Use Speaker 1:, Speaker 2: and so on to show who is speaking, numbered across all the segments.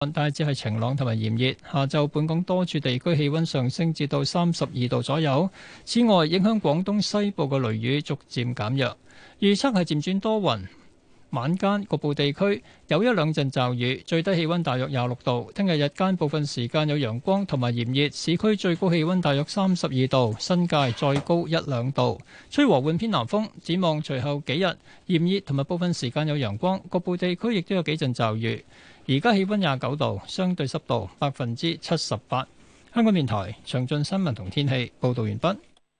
Speaker 1: 大致係晴朗同埋炎熱，下晝本港多處地區氣溫上升至到32度左右。此外，影響廣東西部嘅雷雨逐漸減弱，預測係漸轉多雲，晚間局部地區有一兩陣驟雨，最低氣溫大約26度。聽日日間部分時間有陽光同埋炎熱，市區最高氣溫大約32度，新界再高一兩度，吹和緩偏南風。展望隨後幾日炎熱同埋部分時間有陽光，局部地區亦都有幾陣驟雨。而家氣溫29度，相對濕度78%。香港電台詳盡新聞同天氣報道完畢。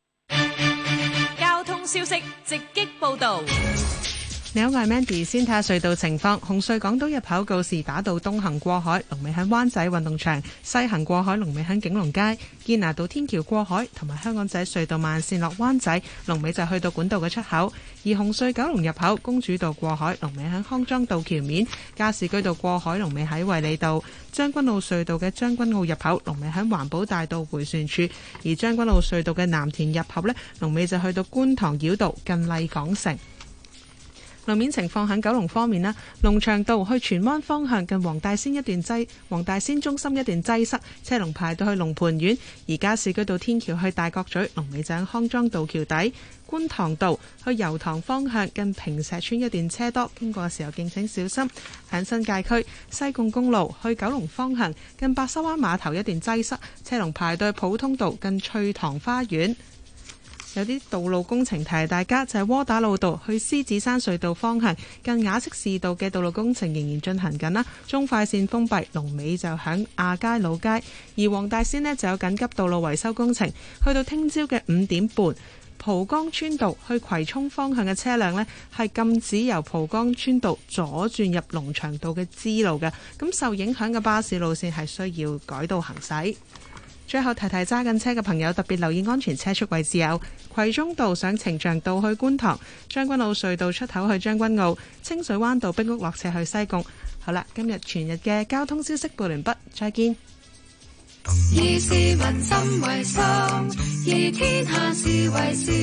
Speaker 2: 交通消息直擊報道。
Speaker 3: 你好，我係 Mandy， 先睇下隧道情況。紅隧港島入口告士打道東行過海，龍尾喺灣仔運動場；西行過海，龍尾喺景隆街。堅拿道天橋過海同埋香港仔隧道慢線落灣仔，龍尾就去到管道嘅出口。而紅隧九龍入口公主道過海，龍尾喺康莊道橋面；加士居道過海，龍尾喺衛理道。將軍澳隧道嘅將軍澳入口，龍尾喺環保大道迴旋處；而將軍澳隧道嘅藍田入口呢，龍尾就去到觀塘繞道近麗港城。路面情況喺九龍方面啦，龍翔道去荃灣方向近黃大仙中心一段擠塞，車龍排到去龍蟠苑；而家市居道天橋去大角咀，龍尾就喺康莊道橋底。觀塘道去油塘方向近坪石村一段車多，經過嘅時候敬請小心。喺新界區西貢公路去九龍方向近白沙灣碼頭一段擠塞，車龍排到去普通道近翠塘花園。有啲道路工程提大家，就係窩打老道去獅子山隧道方向近雅息士道嘅道路工程仍然進行緊啦，中快線封閉，龍尾就響亞皆老街。而黃大仙呢就有緊急道路維修工程，去到聽朝嘅5點半，蒲崗村道去葵涌方向嘅車輛呢係禁止由蒲崗村道左轉入龍翔道嘅支路嘅，咁受影響嘅巴士路線係需要改道行駛。最後提提揸緊車嘅朋友，特別留意安全車速位置有葵涌道上呈祥道去觀塘、將軍澳隧道出口去將軍澳、清水灣道碧屋落斜去西貢。好啦，今日全日嘅交通消息報完畢，再見。
Speaker 4: 以市民心為心，以天下事為事。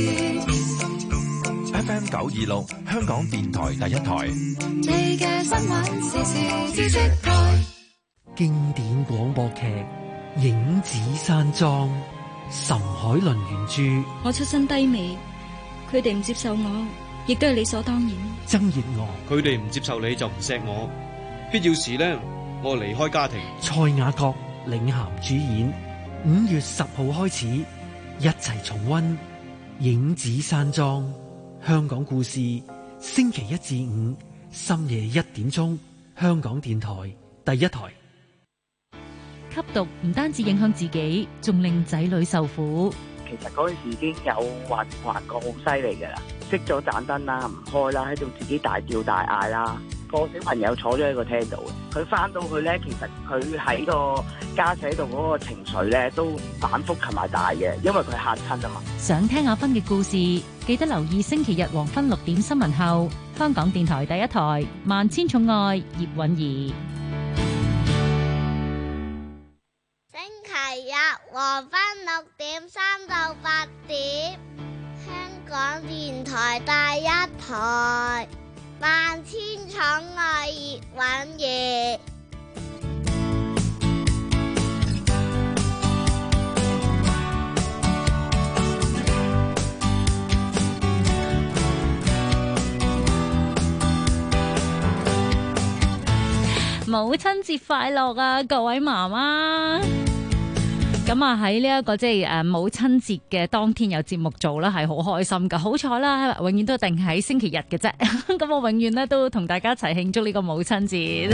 Speaker 5: FM 926香港電台第一台。
Speaker 4: 你嘅新聞時事知識台。
Speaker 6: 經典廣播劇《影子山莊》，岑海倫原著。
Speaker 7: 我出身低微，佢哋唔接受我，亦都係理所當然。
Speaker 6: 曾月娥，
Speaker 8: 佢哋唔接受你就唔錫我，必要時呢，我離開家庭。
Speaker 6: 蔡雅閣領銜主演，5月10號開始，一齊重溫《影子山莊》香港故事。星期1至5深夜1點鐘，香港電台第一台。
Speaker 9: 吸毒唔單止影響自己，仲令仔女受苦。
Speaker 10: 其實嗰陣時已經有滑過好犀利㗎啦，熄咗盞燈啦，唔開啦，喺度自己大叫大嗌啦。個小朋友坐咗喺個廳度嘅，佢翻到去咧，其實佢喺個家姐度嗰個情緒咧都反覆同埋大嘅，因為佢嚇親啊嘛。
Speaker 9: 想聽阿芬嘅故事，記得留意星期日黃昏6點新聞後，香港電台第一台《萬千寵愛》葉韻儀。
Speaker 11: 星期日黃昏6點3到8點，香港電台第一台。萬千寵愛葉韻儀。
Speaker 9: 母親節快樂啊，各位媽媽！咁啊喺呢一個即係母親節嘅當天有節目做啦，係好開心噶。好彩啦，永遠都一定喺星期日嘅啫。咁我永遠咧都同大家一齊慶祝呢個母親節。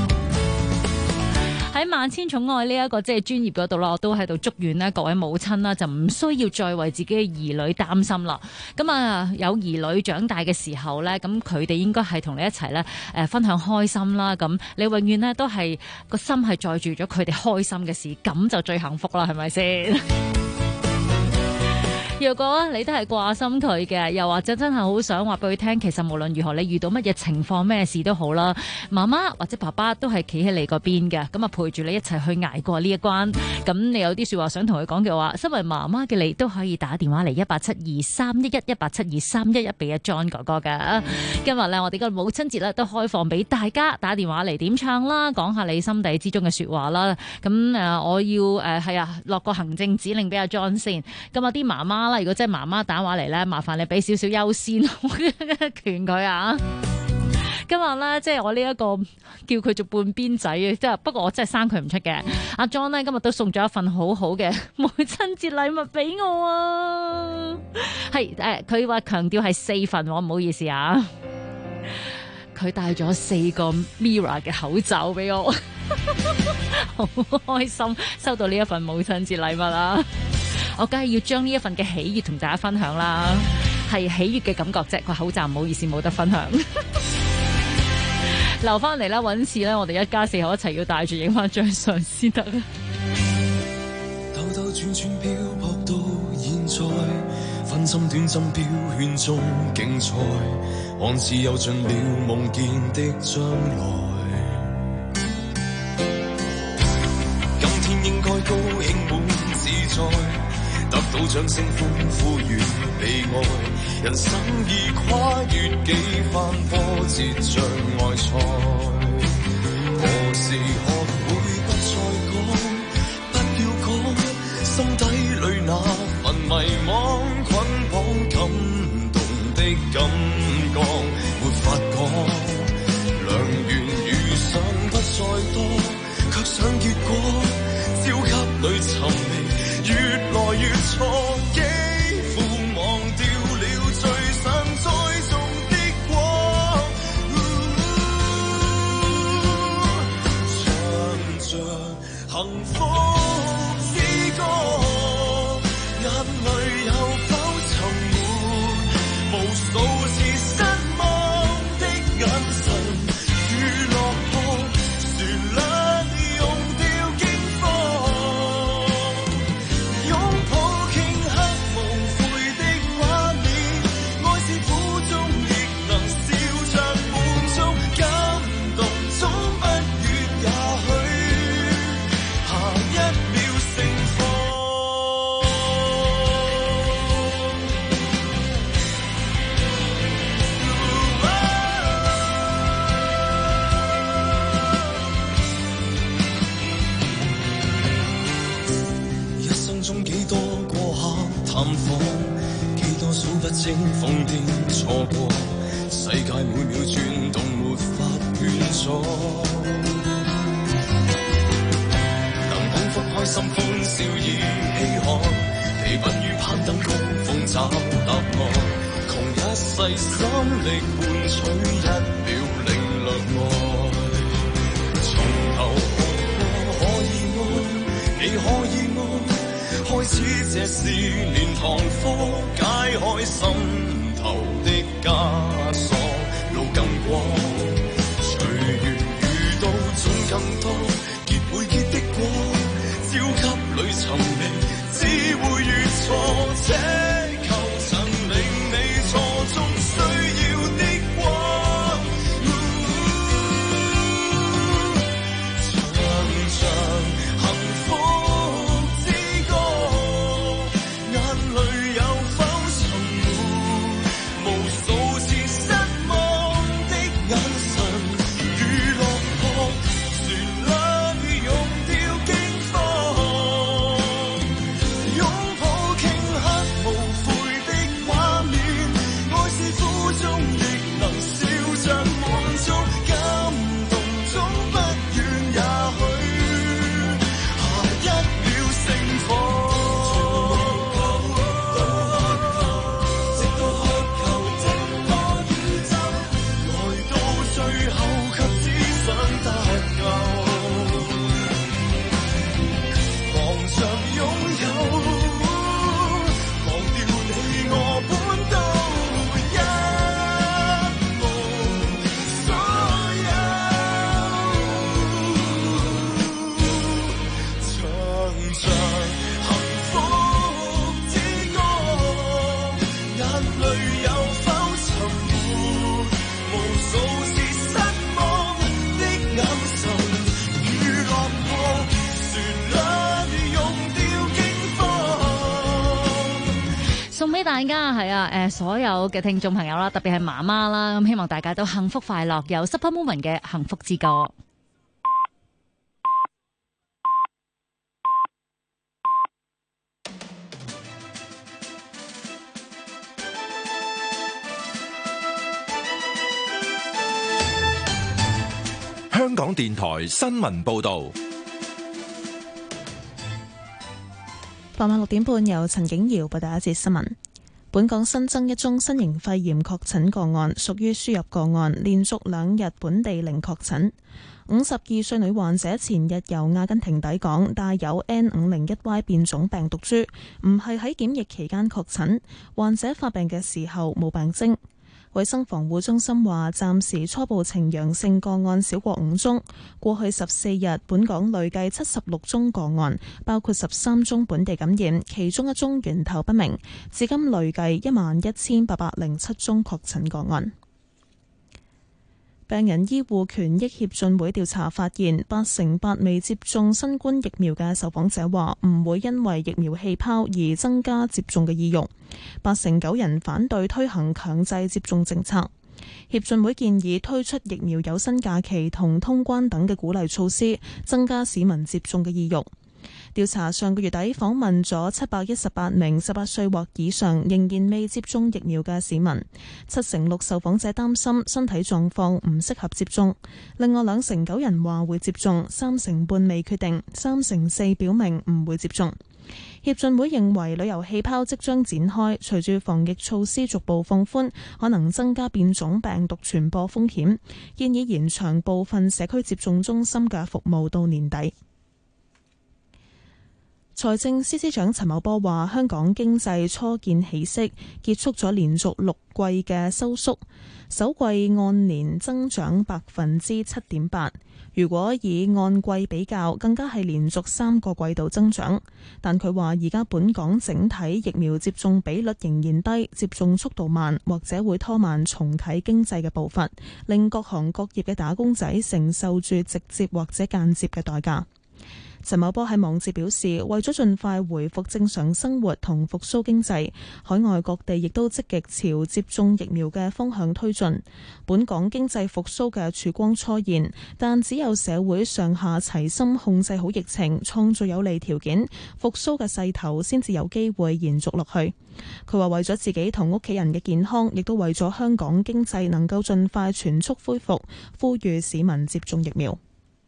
Speaker 9: 喺萬千寵愛呢一個即係專業嗰度啦，我都喺度祝願呢各位母親啦，就唔需要再為自己嘅兒女擔心啦。咁啊，有兒女長大嘅時候咧，咁佢哋應該係同你一齊咧，分享開心啦。咁你永遠咧都係個心係載住咗佢哋開心嘅事，咁就最幸福啦，係咪先？ 若果你都係掛心佢嘅，又或者真係好想話俾佢聽，其實無論如何你遇到乜嘢情況咩事都好啦，媽媽或者爸爸都係企喺你嗰邊嘅，咁啊陪住你一齊去捱過呢一關。咁你有啲說話想同佢講嘅話，身為媽媽嘅你都可以打電話嚟1872311俾阿 John 哥哥嘅。今日咧我哋個母親節咧都開放俾大家打電話嚟點唱啦，講下你心底之中嘅說話啦。咁我要落個行政指令俾阿 John 先。咁啊啲媽媽啦，如果真係媽媽打話嚟咧，麻煩你俾少少優先權佢啊。今日咧，即係我呢一個叫佢做半邊仔嘅，即係不過我真係生佢唔出嘅。阿 John 咧今日都送咗一份好好嘅母親節禮物俾我啊！係佢話強調係4份，我唔好意思啊。佢帶咗4個 Mirror 嘅口罩俾我，好開心收到呢一份母親節禮物啊！我梗係要將呢一份嘅喜悅同大家分享啦，係喜悅嘅感覺啫。個口罩唔好意思冇得分享。留翻嚟啦，揾次咧，我哋一家4口一齊要帶住影翻張相先得。
Speaker 12: 兜兜轉轉漂泊到現在，分針短針標圈中競賽，看似有盡了夢見的將來。今天應該高興滿自在，得到掌聲歡呼與被愛，人生已跨越幾番波折障礙賽，何時學會不再講，不要講心底裏那份迷惘，捆綁感動的感覺沒法講，良緣遇上不再多，卻想結果焦急裏尋覓越來越錯，幾乎忘掉了最想栽種的果。唱着幸福之歌，眼淚有否沉沒？無數次失望的眼神與落魄旋律用掉驚慌。不清瘋癲錯過，世界每秒轉動，沒法勸阻。能幸福開心歡笑已稀罕，疲憊於攀登高峰找答案，窮一世心力換取一秒領略愛。從頭學過可以愛，你可以愛。開始這是年堂課，解開心頭的枷鎖，路更廣，隨緣遇到總更多，結會結的果，焦急裏尋覓，只會越錯，這求曾令你錯中需要的光。唱着幸福無數
Speaker 9: 俾大家係啊，所有嘅聽眾朋友啦，特別係媽媽啦，咁希望大家都幸福快樂，有 Super Moment 嘅幸福之歌。
Speaker 5: 香港電台新聞報道。
Speaker 13: 傍晚6點半，由陳景瑤報第一節新聞。本港新增一宗新型肺炎確診個案，屬於輸入個案，連續2日本地零確診。52歲女患者前日由阿根廷抵港，帶有 N501Y 變種病毒株，唔係喺檢疫期間確診。患者發病嘅時候冇病徵。衛生防護中心話，暫時初步呈陽性個案少過5宗。過去14日，本港累計76宗個案，包括13宗本地感染，其中1宗源頭不明。至今累計11,807宗確診個案。病人醫護權益協進會調查發現，8成8未接種新冠疫苗嘅受訪者話唔會因為疫苗氣泡而增加接種嘅意欲。8成9人反對推行強制接種政策。協進會建議推出疫苗有薪假期同通關等嘅鼓勵措施，增加市民接種嘅意欲。調查上個月底訪問咗718名18歲或以上仍然未接種疫苗嘅市民，7成6受訪者擔心身體狀況唔適合接種，另外2成9人話會接種，3成半未決定，3成4表明唔會接種。協進會認為旅遊氣泡即將展開，隨住防疫措施逐步放寬，可能增加變種病毒傳播風險，建議延長部分社區接種中心嘅服務到年底。財政司司長陳茂波話：香港經濟初見起色，結束咗連續6季嘅收縮，首季按年增長7.8%。如果以按季比較，更加係連續3個季度增長。但佢話而家本港整體疫苗接種比率仍然低，接種速度慢，或者會拖慢重啟經濟嘅步伐，令各行各業嘅打工仔承受住直接或者間接嘅代價。陳茂波喺網誌表示，為咗盡快回復正常生活同復甦經濟，海外各地亦都積極朝接種疫苗嘅方向推進。本港經濟復甦嘅曙光初現，但只有社會上下齊心控制好疫情，創造有利條件，復甦嘅勢頭先至有機會延續落去。佢話為咗自己同屋企人嘅健康，亦都為咗香港經濟能夠盡快全速恢復，呼籲市民接種疫苗。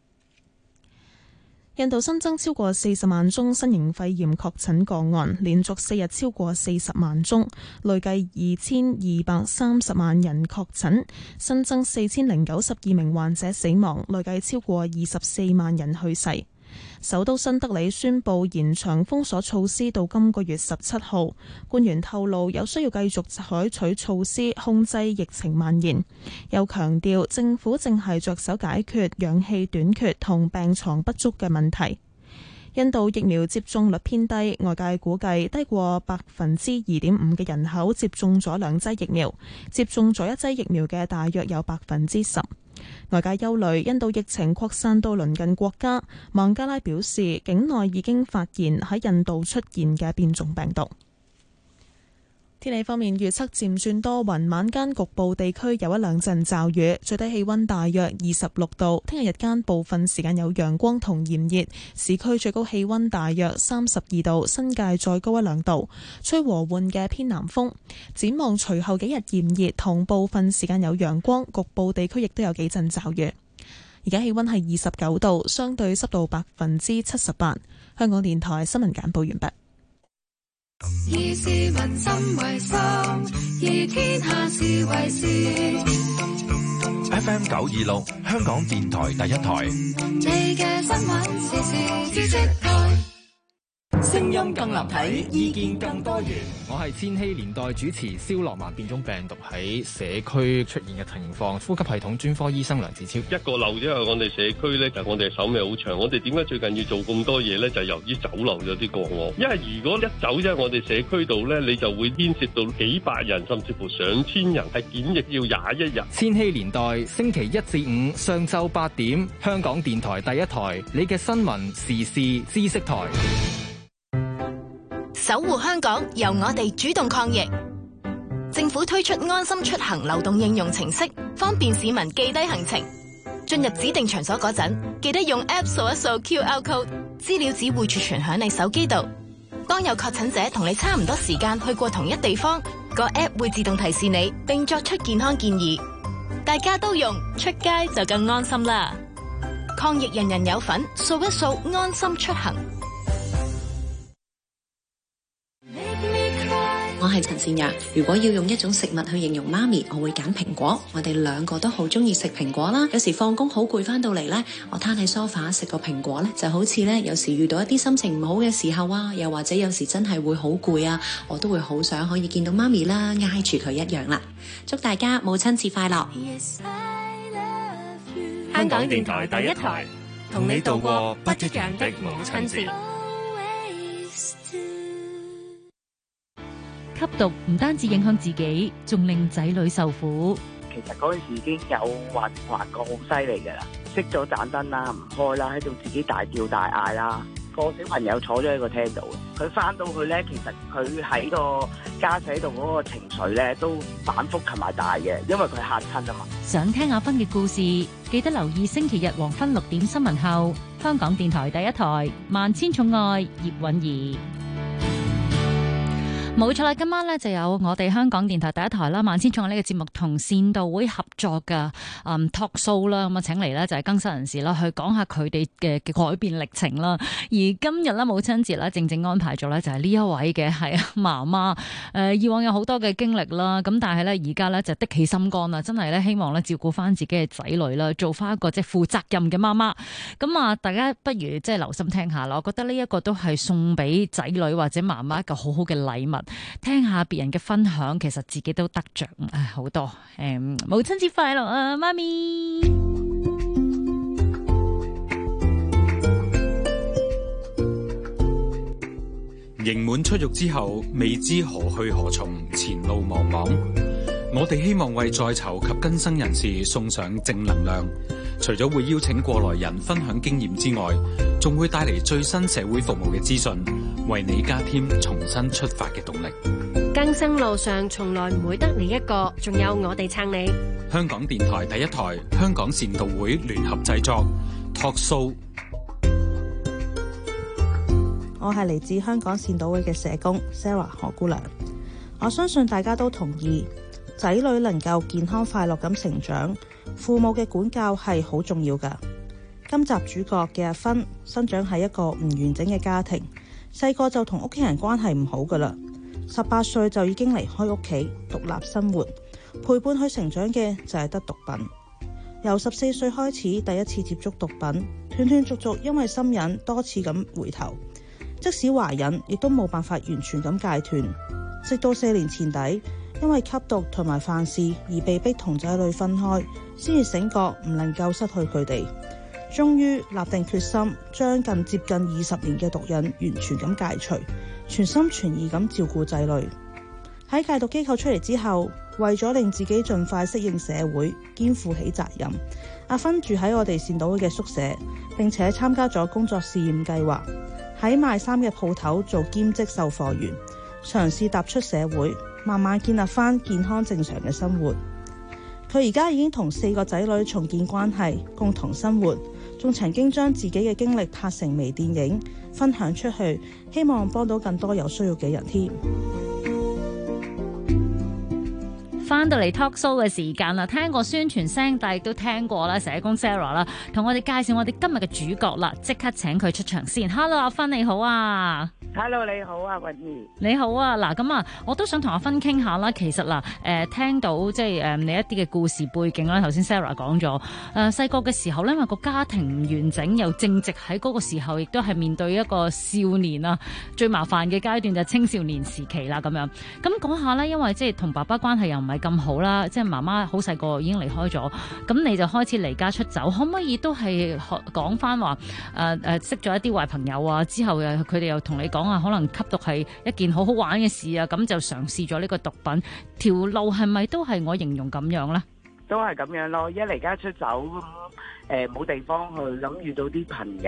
Speaker 13: 印度新增超過40萬宗新型肺炎確診個案，連續4日超過40萬宗，累計2230萬人確診，新增4092名患者死亡，累計超過24萬人去世。首都新德里宣布延長封鎖措施到今個月17號。官員透露有需要繼續採取措施控制疫情蔓延，又強調政府正係着手解決氧氣短缺同病床不足嘅問題。印度疫苗接種率偏低，外界估計低過2.5%嘅人口接種咗2劑疫苗，接種咗1劑疫苗嘅大約有10%。外界憂慮印度疫情擴散到鄰近國家。孟加拉表示，境內已經發現喺印度出現嘅變種病毒。天氣方面預測漸轉多雲，晚間局部地區有1兩陣驟雨，最低氣溫大約26度。聽日日間部分時間有陽光同炎熱，市區最高氣溫大約32度，新界再高1兩度，吹和緩嘅偏南風。展望隨後幾日炎熱同部分時間有陽光，局部地區亦都有幾陣驟雨。而家氣溫係29度，相對濕度78%。香港電台新聞簡報完畢。
Speaker 4: 以市民心為心，以天下事為事。
Speaker 5: FM 926，香港電台第一台。
Speaker 4: 你嘅新聞時事知識台。
Speaker 14: 聲音更立體，意見更多元。我係千禧年代主持蕭樂文。變種病毒喺社區出現嘅情況，呼吸系統專科醫生梁子超。
Speaker 15: 一個漏之後，我哋社區咧，我哋手尾好長。我哋點解最近要做咁多嘢咧？就係由於走漏咗啲個案。因為如果一走咗我哋社區度咧，你就會牽涉到幾百人，甚至乎上千人係檢疫要21日。
Speaker 14: 千禧年代星期1至5上晝8點，香港電台第一台，你嘅新聞時事知識台。
Speaker 16: 守護香港，由我哋主動抗疫。政府推出安心出行流動應用程式，方便市民記低行程。進入指定場所嗰陣，記得用 App 掃一掃 QR code， 資料只會儲存響你手機度。當有確診者同你差唔多時間去過同一地方，個 App 會自動提示你，並作出健康建議。大家都用，出街就更安心啦！抗疫人人有份，掃一掃安心出行。
Speaker 17: 我係陳善陽，如果要用一種食物去形容媽咪，我會揀蘋果。我哋兩個都好中意食蘋果啦。有時放工好攰翻到嚟呢，我攤喺梳化食個蘋果呢，就好似呢，有時遇到一啲心情唔好嘅時候啊，又或者有時真係會好攰啊，我都會好想可以見到媽咪啦，挨住佢一樣啦。祝大家母親節快樂！
Speaker 2: 香港電台第一台，同你度過不一樣的母親節。
Speaker 9: 吸毒唔單止影響自己，仲令仔女受苦。
Speaker 10: 其實嗰陣時已經有滑過好犀利㗎啦，熄咗盞燈啦，唔開啦，喺度自己大叫大嗌啦。個小朋友坐咗喺個廳度，佢翻到去咧，其實佢喺個駕駛度嗰個情緒咧都反覆同埋大嘅，因為佢嚇親啊嘛。
Speaker 9: 想聽阿芬嘅故事，記得留意星期日黃昏6點新聞後，香港電台第一台《萬千寵愛》葉韻儀。冇錯啦，今晚咧就有我哋香港電台第一台啦，萬千寵愛呢個節目同善道會合作嘅talk show 啦，咁啊請嚟咧就係更生人士啦，去講下佢哋嘅改變歷程啦。而今日咧母親節咧，正正安排咗咧就係呢一位嘅係媽媽，以往有好多嘅經歷啦，咁但係咧而家咧就的起心肝啦，真係咧希望咧照顧翻自己嘅仔女啦，做翻一個即係負責任嘅媽媽。咁啊，大家不如即係留心聽下啦，我覺得呢一個都係送俾仔女或者媽媽一個好好嘅禮物。聽下別人嘅分享，其實自己都得着好多。母親節快樂啊，媽咪！
Speaker 18: 刑滿出獄之後，未知何去何從，前路茫茫。我哋希望為在囚及更生人士送上正能量，除咗會邀請過來人分享經驗之外，仲會帶嚟最新社會服務嘅資訊，為你加添重新出發嘅動力。
Speaker 19: 更生路上從來唔會得你一個，仲有我哋撐你。
Speaker 18: 香港電台第一台，香港善道會聯合製作 Talk Show。
Speaker 20: 我係嚟自香港善道會嘅社工 Sarah 何姑娘。我相信大家都同意，仔女能夠健康快樂咁成長，父母嘅管教係好重要㗎。今集主角嘅阿芬生長喺一個唔完整嘅家庭，細個就同屋企人關係唔好㗎喇。18歲就已經離開屋企獨立生活，陪伴佢成長嘅就係得毒品。由14歲開始第一次接觸毒品，斷斷續續因為心癮多次咁回頭，即使懷孕亦都冇辦法完全咁戒斷。直到4年前底，因為吸毒同埋犯事而被逼同仔女分開，先至醒覺唔能夠失去佢哋，終於立定決心將接近20年嘅毒癮完全咁戒除，全心全意咁照顧仔女。喺戒毒機構出嚟之後，為咗令自己盡快適應社會，肩負起責任，阿芬住喺我哋善道會嘅宿舍，並且參加咗工作試驗計劃，喺賣衫嘅鋪頭做兼職售貨員，嘗試踏出社會，慢慢建立翻健康正常嘅生活。佢而家已經同4個仔女重建關係，共同生活，仲曾經將自己嘅經歷拍成微電影分享出去，希望幫到更多有需要嘅人添。
Speaker 9: 翻到嚟 talk show 嘅時間啦，聽過宣傳聲，但係亦都聽過啦，社工 Sarah 啦，同我哋介紹我哋今日嘅主角啦，即刻請佢出場先。Hello， 阿芬你好啊。
Speaker 10: Hello， 你好啊，韻儀。
Speaker 9: 你好啊，嗱咁啊，我都想同阿芬傾下啦。其實嗱，聽到即係你一啲嘅故事背景啦，頭先 Sarah 講咗，細個嘅時候咧，因為個家庭唔完整，又正值喺嗰個時候，亦都係面對一個少年啊，最麻煩嘅階段就係青少年時期啦，咁樣。咁講下咧，因為即係同爸爸關係又唔係咁好啦，即係媽媽好細個已經離開咗，咁你就開始離家出走，可唔可以都係講翻話識咗一啲壞朋友啊，之後佢哋又同你講啊，可能吸毒係一件好好玩嘅事啊，咁就嘗試咗呢個毒品，條路係咪都係我形容咁樣呢？
Speaker 10: 都係咁樣咯，一離家出走咁冇地方去，咁遇到啲朋友，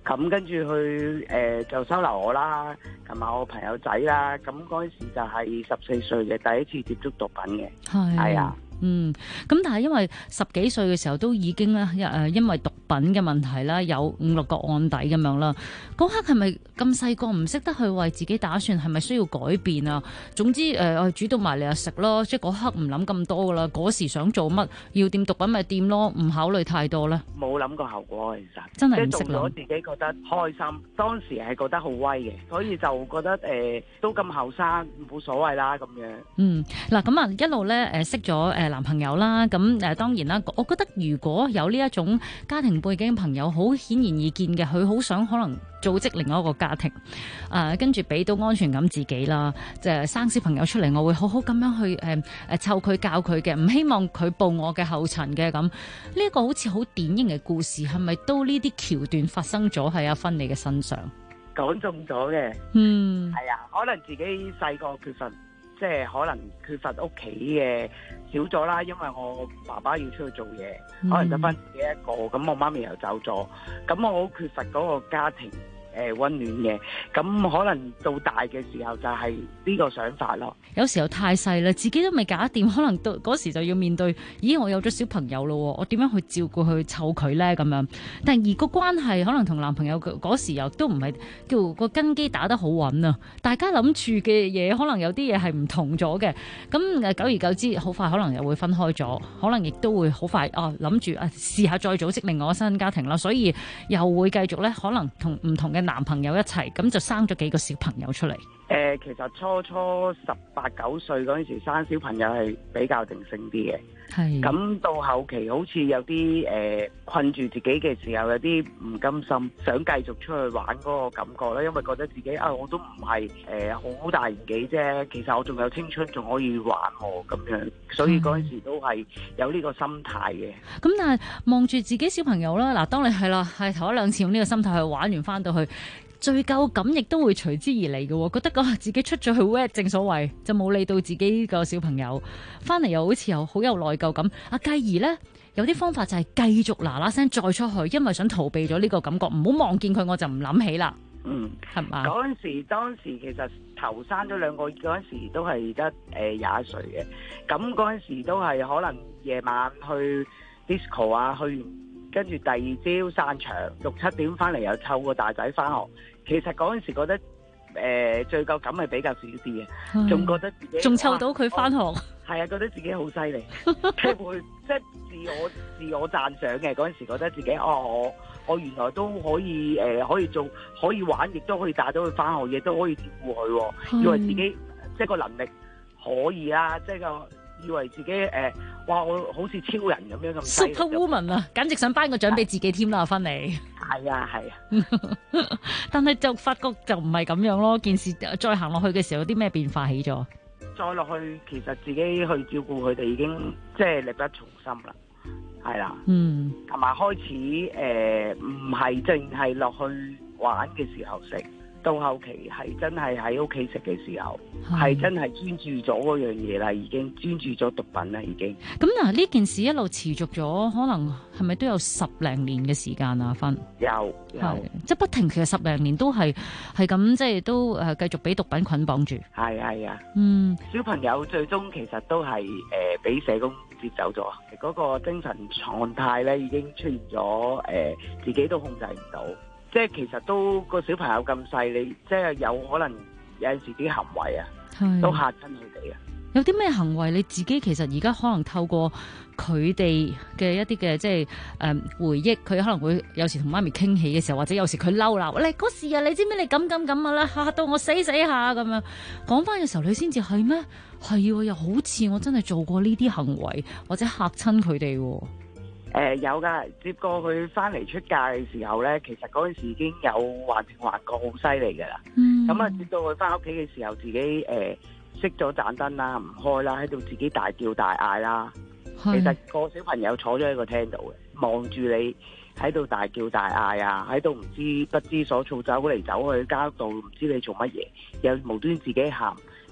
Speaker 10: 咁跟住佢就收留我啦，同埋我朋友仔啦。咁嗰陣時就係14歲嘅第一次接觸毒品嘅，係啊。
Speaker 9: 咁但係因為10幾歲嘅時候都已經咧因為毒品嘅問題啦，有5、6個案底咁樣啦。嗰刻係咪咁細個唔識得去為自己打算，係咪需要改變啊？總之煮到埋嚟就食咯，即係嗰刻唔諗咁多噶啦。嗰時想做乜，要掂毒品咪掂咯，唔考慮太多啦。
Speaker 10: 冇諗過後果，其實
Speaker 9: 真係唔識諗。
Speaker 10: 即係做咗自己覺得開心，當時係覺得好威嘅，所以就覺得都咁後生冇所謂啦咁樣。
Speaker 9: 嗱咁啊一路咧識咗男朋友啦，咁當然啦，我覺得如果有呢一種家庭背景嘅朋友，好顯然易見嘅，佢好想可能組織另外一個家庭，跟住俾到安全感自己啦，就係生小朋友出嚟，我會好好咁樣去湊佢教佢嘅，唔希望佢步我嘅後塵嘅咁。呢一個好似好典型嘅故事，係咪都呢啲橋段發生咗喺阿芬你嘅身上？
Speaker 10: 講中咗嘅，係啊，可能自己細個缺乏。即係可能缺乏屋企嘅少咗啦，因為我爸爸要出去做嘢，可能得翻自己一個，咁我媽咪又走咗，咁我好缺乏嗰個家庭溫暖嘅，咁可能到大嘅時候就係呢個想法咯。
Speaker 9: 有時候太細啦，自己都未搞掂，可能到嗰時就要面對，咦，我有咗小朋友咯，我點樣去照顧佢湊佢咧咁樣？但而個關係可能同男朋友嗰時又都唔係叫個根基打得好穩啊，大家諗住嘅嘢可能有啲嘢係唔同咗嘅，咁久而久之，好快可能又會分開咗，可能亦都會好快諗住試下再組織另外一個新家庭啦，所以又會繼續咧，可能同唔同嘅男朋友一齊，咁就生咗幾個小朋友出嚟。
Speaker 10: 其實初18、9歲嗰陣時生小朋友係比較定性啲嘅，係咁到後期好似有啲困住自己嘅時候，有啲唔甘心，想繼續出去玩嗰個感覺啦，因為覺得自己我都唔係好大年紀啫，其實我仲有青春，仲可以玩喎咁樣，所以嗰陣時都係有呢個心態嘅。
Speaker 9: 咁但係望住自己小朋友啦，嗱，當你係頭一兩次用呢個心態去玩完翻到去，罪疚感亦都會隨之而嚟嘅，覺得自己出咗去 wet， 正所謂就冇理到自己個小朋友，翻嚟又好似好有內疚感。繼而呢，有啲方法就係繼續嗱嗱聲再出去，因為想逃避咗呢個感覺，唔好望見佢我就唔諗起啦。係嘛？
Speaker 10: 當時其實頭生咗2個，嗰陣時都係得21歲嘅，咁嗰陣時都係可能夜晚去 disco 啊，去完跟住第2朝散場6、7點翻嚟又湊個大仔翻學。其實嗰陣時覺得罪疚感係比較少啲嘅，仲覺得自己
Speaker 9: 仲湊到佢翻學，
Speaker 10: 係啊，覺得自己好犀利，即係會即係自我讚賞嘅。嗰陣時覺得自己我原來都可以可以做可以玩，亦都可以帶到佢翻學，亦都可以照顧佢，以為自己即係個能力可以啦，即係個以為自己哇我好似超人咁樣咁
Speaker 9: Superwoman 啊，簡直想頒個獎俾自己添啦，芬妮。
Speaker 10: 係啊，
Speaker 9: 但係就發覺就唔係咁樣咯，件事再行落去嘅時候有啲咩變化起咗？
Speaker 10: 再落去其實自己去照顧佢哋已經即係力不從心啦，係啦，同埋開始唔係淨係落去玩嘅時候食。到後期係真係喺屋企食嘅時候，係真係專注咗嗰樣嘢啦，已經專注咗毒品啦，已經。
Speaker 9: 咁嗱，呢件事一路持續咗，可能係咪都有10零年嘅時間啊？芬
Speaker 10: 有
Speaker 9: 即係不停，其實10零年都係咁，即係都繼續俾毒品捆綁住。
Speaker 10: 係啊，小朋友最終其實都係俾社工接走咗，嗰個精神狀態咧已經出現咗自己都控制唔到。即係其實都個小朋友咁細，你即係有可能有陣時啲行為啊，都嚇親佢哋啊。
Speaker 9: 有啲咩行為你自己其實而家可能透過佢哋嘅一啲嘅即係回憶，佢可能會有時同媽咪傾起嘅時候，或者有時佢嬲啦，你嗰時啊，你知唔知你咁啊啦，嚇到我死下咁樣講翻嘅時候，你先至係咩？係又好似我真係做過呢啲行為，或者嚇親佢哋。
Speaker 10: 有噶，接過佢翻嚟出嫁嘅時候咧，其實嗰陣時已經有幻聽幻覺好犀利噶啦。咁接到佢翻屋企嘅時候，自己熄咗盞燈啦，唔開啦，喺度自己大叫大嗌啦。其實個小朋友坐咗喺個廳度嘅，望住你喺度大叫大嗌啊，喺度不知所措，走嚟走去，交到唔知你做乜嘢，又無端自己喊，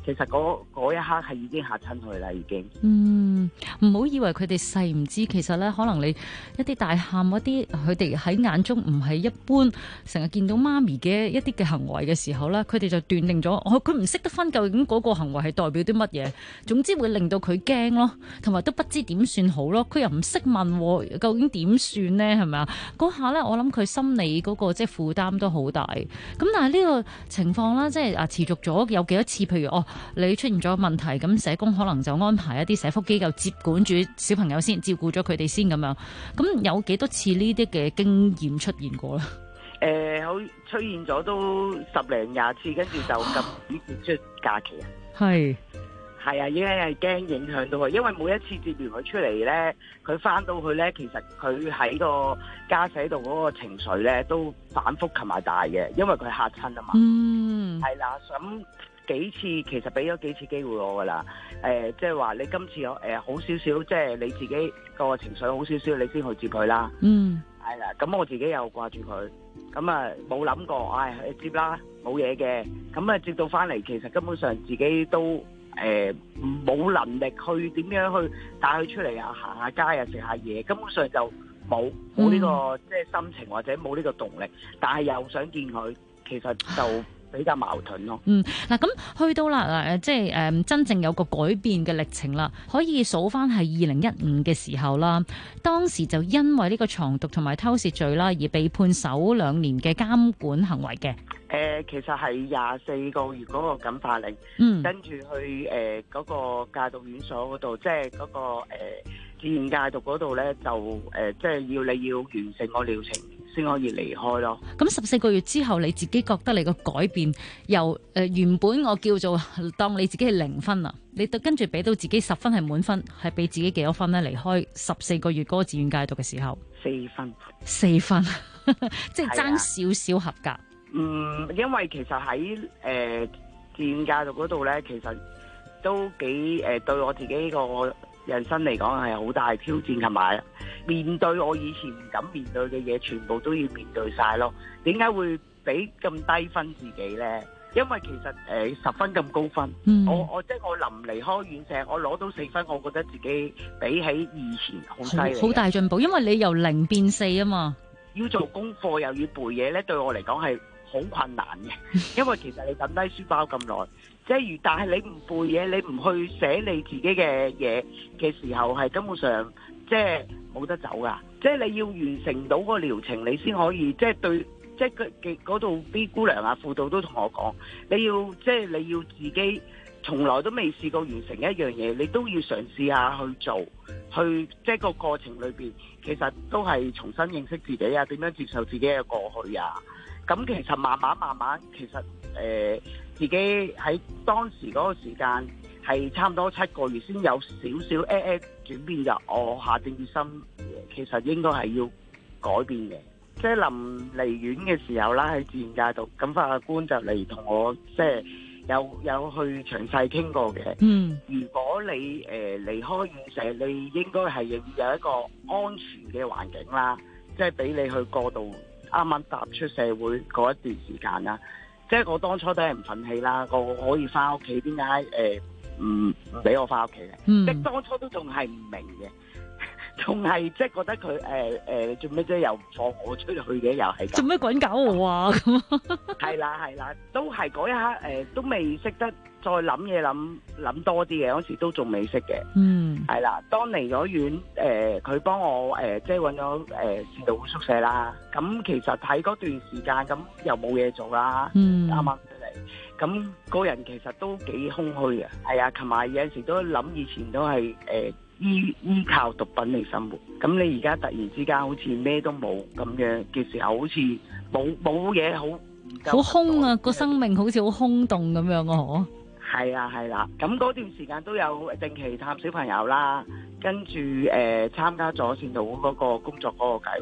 Speaker 10: 其實嗰一刻係已經嚇親佢啦，已經。
Speaker 9: 唔好以為佢哋細唔知，其實咧可能你一啲大喊一啲，佢哋喺眼中唔係一般，成日見到媽咪嘅一啲嘅行為嘅時候咧，佢哋就斷定咗，佢唔識得分究竟嗰個行為係代表啲乜嘢，總之會令到佢驚咯，同埋都不知點算好咯。佢又唔識問究竟點算呢？係咪啊？嗰下咧，我諗佢心理嗰個即係負擔都好大。咁但係呢個情況啦，即係持續咗有幾多次？譬如你出現咗問題，咁社工可能就安排一啲社福機構接管住小朋友先，照顧咗佢哋先咁樣。咁有幾多次呢啲嘅經驗出現過咧？
Speaker 10: 好出現咗都10零20次，跟住就咁出假期啊。係啊，已經係驚影響到佢，因為每一次接完佢出嚟咧，佢翻到去咧，其實佢喺個家舍度嗰個情緒咧都反覆同埋大嘅，因為佢嚇親啊嘛。係啦，咁幾次其實俾咗幾次機會我噶啦，即係話你今次好少少，即係你自己個情緒好少少，你先去接佢啦。係啦，咁我自己又掛住佢，咁啊冇諗過，接啦，冇嘢嘅，咁啊接到翻嚟，其實根本上自己都冇能力去點樣去帶佢出嚟啊，行下街啊，食下嘢，根本上就冇呢個即係心情或者冇呢個動力，但係又想見佢，其實就比較矛盾咯。
Speaker 9: 嗱咁去到啦，即係真正有個改變嘅歷程啦，可以數翻係2015嘅時候啦，當時就因為呢個藏毒同埋偷竊罪啦，而被判守2年嘅監管行為嘅。
Speaker 10: 其實係24個月嗰個感化令，跟住去嗰個戒毒院所嗰度，即係嗰個自願戒毒嗰度咧，就即係你要完成個療程先可以離開咯。
Speaker 9: 咁14個月之後，你自己覺得你個改變由原本我叫做當你自己係0分啦，你跟住俾到自己10分係滿分，係俾自己幾多分咧？離開14個月嗰個自願戒毒嘅時候
Speaker 10: ，4分，
Speaker 9: 即係爭少少合格。
Speaker 10: 因為其實喺自願戒毒嗰度咧，其實都幾對我自己個人生嚟講係好大挑戰，同埋面對我以前唔敢面對嘅嘢，全部都要面對晒咯。點解會俾咁低分自己咧？因為其實10分咁高分，我即係我臨離開院舍，我攞到4分，我覺得自己比起以前好犀利，
Speaker 9: 好大進步。因為你由0變4啊嘛，
Speaker 10: 要做功課又要背嘢咧，對我嚟講係好困難嘅，因為其實你抌低書包咁耐，即係但係你唔背嘢，你唔去寫你自己嘅嘢嘅時候，係根本上即係冇得走噶。即係你要完成到個療程，你先可以即係對，即係嗰度啲姑娘啊輔導都同我講，你要自己從來都未試過完成一樣嘢，你都要嘗試下去做，去即係個過程裏邊，其實都係重新認識自己啊，點樣接受自己嘅過去啊。咁其實慢慢，其實自己喺當時嗰個時間係差唔多7個月先有少少轉變，就我下定決心，其實應該係要改變嘅。即係臨離院嘅時候啦，喺自願戒毒，咁法官就嚟同我即係有去詳細傾過嘅。如果你離開院舍，你應該係要有一個安全嘅環境啦，即係俾你去過渡。啱啱踏出社會嗰一段時間啦，即係我當初都係唔忿氣啦，我可以翻屋企，點解唔俾我翻屋企嘅？即係當初都仲係唔明嘅，仲係即係覺得佢做咩啫？又唔放我出去嘅，又係
Speaker 9: 做咩滾搞我啊？咁
Speaker 10: 係啦，都係嗰一刻都未識得再諗嘢諗多啲嘅，嗰時都仲未識嘅。係啦，當離咗院，佢幫我即係揾咗善導會宿舍啦。咁其實喺嗰段時間，咁又冇嘢做啦，啱啱出嚟，咁個人其實都幾空虛嘅。係啊，同埋有陣時都諗以前都係依靠毒品嚟生活。咁你而家突然之間好似咩都冇咁樣嘅時候，好似冇嘢好
Speaker 9: 空啊！個生命好似好空洞咁樣啊！
Speaker 10: 係啦，咁嗰段時間都有定期探小朋友啦，跟住參加咗善導會嗰個工作嗰個計劃，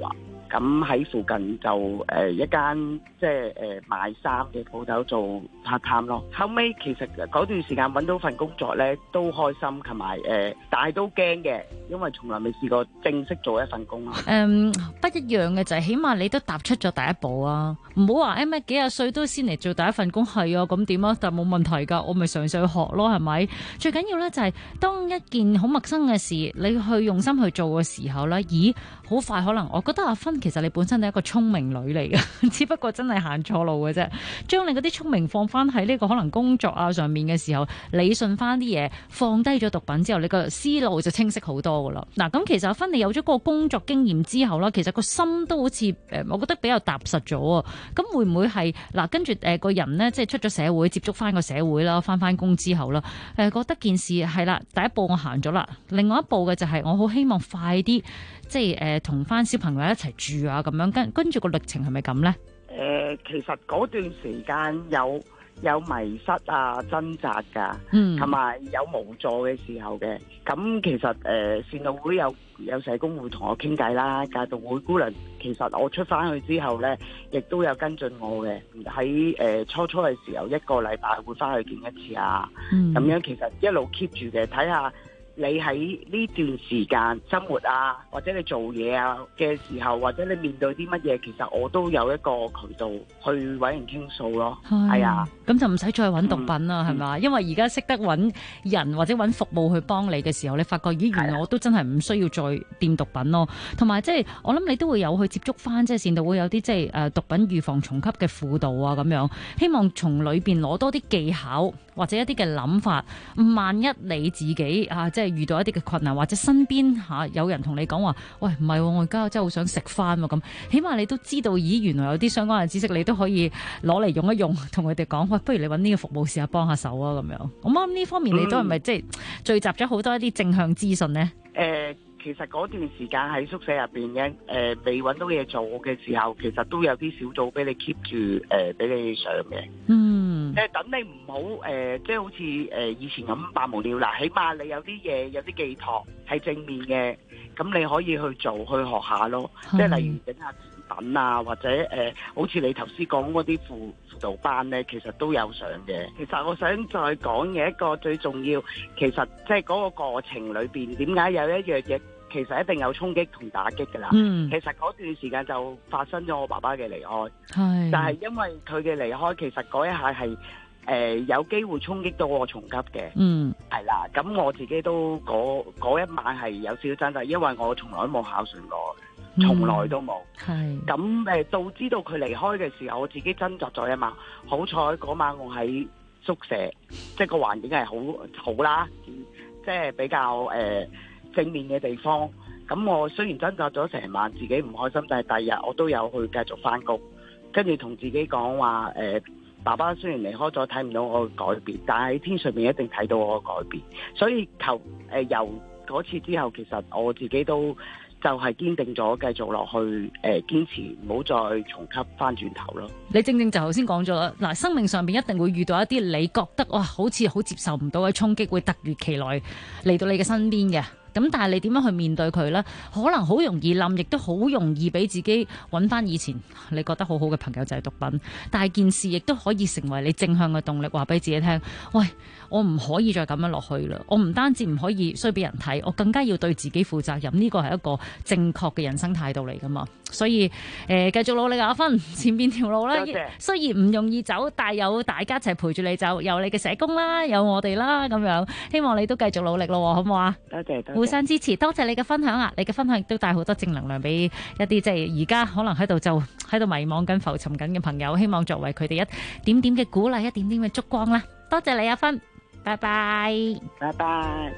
Speaker 10: 咁喺附近就一間即係賣衫嘅鋪頭做 part time 咯。後尾其實嗰段時間揾到份工作咧都開心，同埋但係都驚嘅，因為從來未試過正式做一份工咯。
Speaker 9: 不一樣嘅就係起碼你都踏出咗第一步啊！唔好話咩幾廿歲都先嚟做第一份工，係啊，咁點啊？但係冇問題㗎，我咪嘗試去學咯，係咪？最緊要咧就係當一件好陌生嘅事，你去用心去做嘅時候咧，咦，好快可能我覺得阿芬其實你本身係一個聰明女嚟嘅，只不過真係行錯路嘅啫。將你嗰啲聰明放翻喺呢個可能工作啊上面嘅時候，理順翻啲嘢，放低咗毒品之後，你個思路就清晰好多噶啦。嗱，咁其實阿芬你有咗個工作經驗之後啦，其實個心都好似我覺得比較踏實咗啊。咁會唔會係嗱跟住個人呢，即係出咗社會，接觸翻個社會啦，翻工之後啦，覺得件事係啦，第一步我行咗啦，另外一步嘅就係我好希望快啲，即係同翻小朋友一齊住啊，咁樣跟住個歷程係咪咁呢？
Speaker 10: 其實嗰段時間有迷失啊、掙扎㗎，同埋有無助嘅時候嘅。咁其實善導會有社工會同我傾偈啦，戒毒會姑娘其實我出翻去之後呢，亦都有跟進我嘅。喺初嘅時候，一個禮拜會翻去見一次啊，咁樣其實一路 keep 住嘅，睇下你喺呢段時間生活啊，或者你做嘢啊嘅時候，或者你面對啲乜嘢，其實我都有一個渠道去揾人傾訴咯。係啊，
Speaker 9: 咁就唔使再揾毒品啦，係嘛？因為而家識得揾人或者揾服務去幫你嘅時候，你發覺咦，原來我都真係唔需要再掂毒品咯。同埋即係我諗你都會有去接觸翻，即係善導會有啲即係毒品預防重吸嘅輔導啊咁樣，希望從裏邊攞多啲技巧或者一啲嘅諗法。萬一你自己即係遇到一啲嘅困難，或者身邊有人同你講話，喂，唔係，我而家真係好想食翻喎，咁起碼你都知道，咦，原來有啲相關嘅知識你都可以攞嚟用一用，同佢哋講，喂，不如你揾呢個服務試下幫下手啊，咁樣。我諗呢方面你都係咪即係聚集咗好多一啲正向資訊呢？
Speaker 10: 其實嗰段時間喺宿舍入邊嘅，未揾到嘢做嘅時候，其實都有啲小組俾你 keep 住，俾你上嘅。即係等你唔好即係好似以前咁百無聊賴，起碼你有啲嘢有啲寄託係正面嘅，咁你可以去做去學下咯。即係例如整下甜品啊，或者好似你頭先講嗰啲輔導班咧，其實都有上嘅。其實我想再講嘅一個最重要，其實即係嗰個過程裏邊，點解有一樣嘢其實一定有衝擊同打擊㗎啦。其實嗰段時間就發生咗我爸爸嘅離開，但係因為佢嘅離開，其實嗰一下係有機會衝擊到我重吸嘅。係啦，咁我自己都嗰一晚係有少少掙扎，因為我從來都冇孝順過，從來都冇。咁到知道佢離開嘅時候，我自己掙扎咗一晚。好彩嗰晚我喺宿舍，即係個環境係好啦，即係比較正面嘅地方。咁我雖然掙扎咗成晚，自己唔開心，但係第二日我都有去繼續翻工，跟住同自己講話爸爸雖然離開咗，睇唔到我嘅改變，但係喺天上面一定睇到我嘅改變。所以由嗰次之後，其實我自己都就係堅定咗繼續落去，堅持唔好再重吸翻轉頭咯。你正正就頭先講咗啦，嗱，生命上邊一定會遇到一啲你覺得哇，好似好接受唔到嘅衝擊，會突如其來嚟到你嘅身邊嘅。咁但係你點樣去面對佢呢？可能好容易冧，亦都好容易俾自己揾翻以前你覺得好好嘅朋友就係毒品。但係件事亦都可以成為你正向嘅動力，話俾自己聽，喂，我唔可以再咁樣落去啦！我唔單止唔可以衰俾人睇，我更加要對自己負責任。呢個係一個正確嘅人生態度嚟噶嘛。所以繼續努力阿芬，前邊條路呢，雖然唔容易走，但係有大家一齊陪住你走，有你嘅社工啦，有我哋啦，咁樣希望你都繼續努力咯，好唔好啊？多謝，互相支持，多謝你嘅分享啊！你嘅分享亦都帶好多正能量俾一啲即係而家可能喺度迷茫緊、浮沉緊嘅朋友，希望作為佢哋一點點嘅鼓勵，一點點嘅燭光啦！多謝你阿芬，拜拜，拜拜。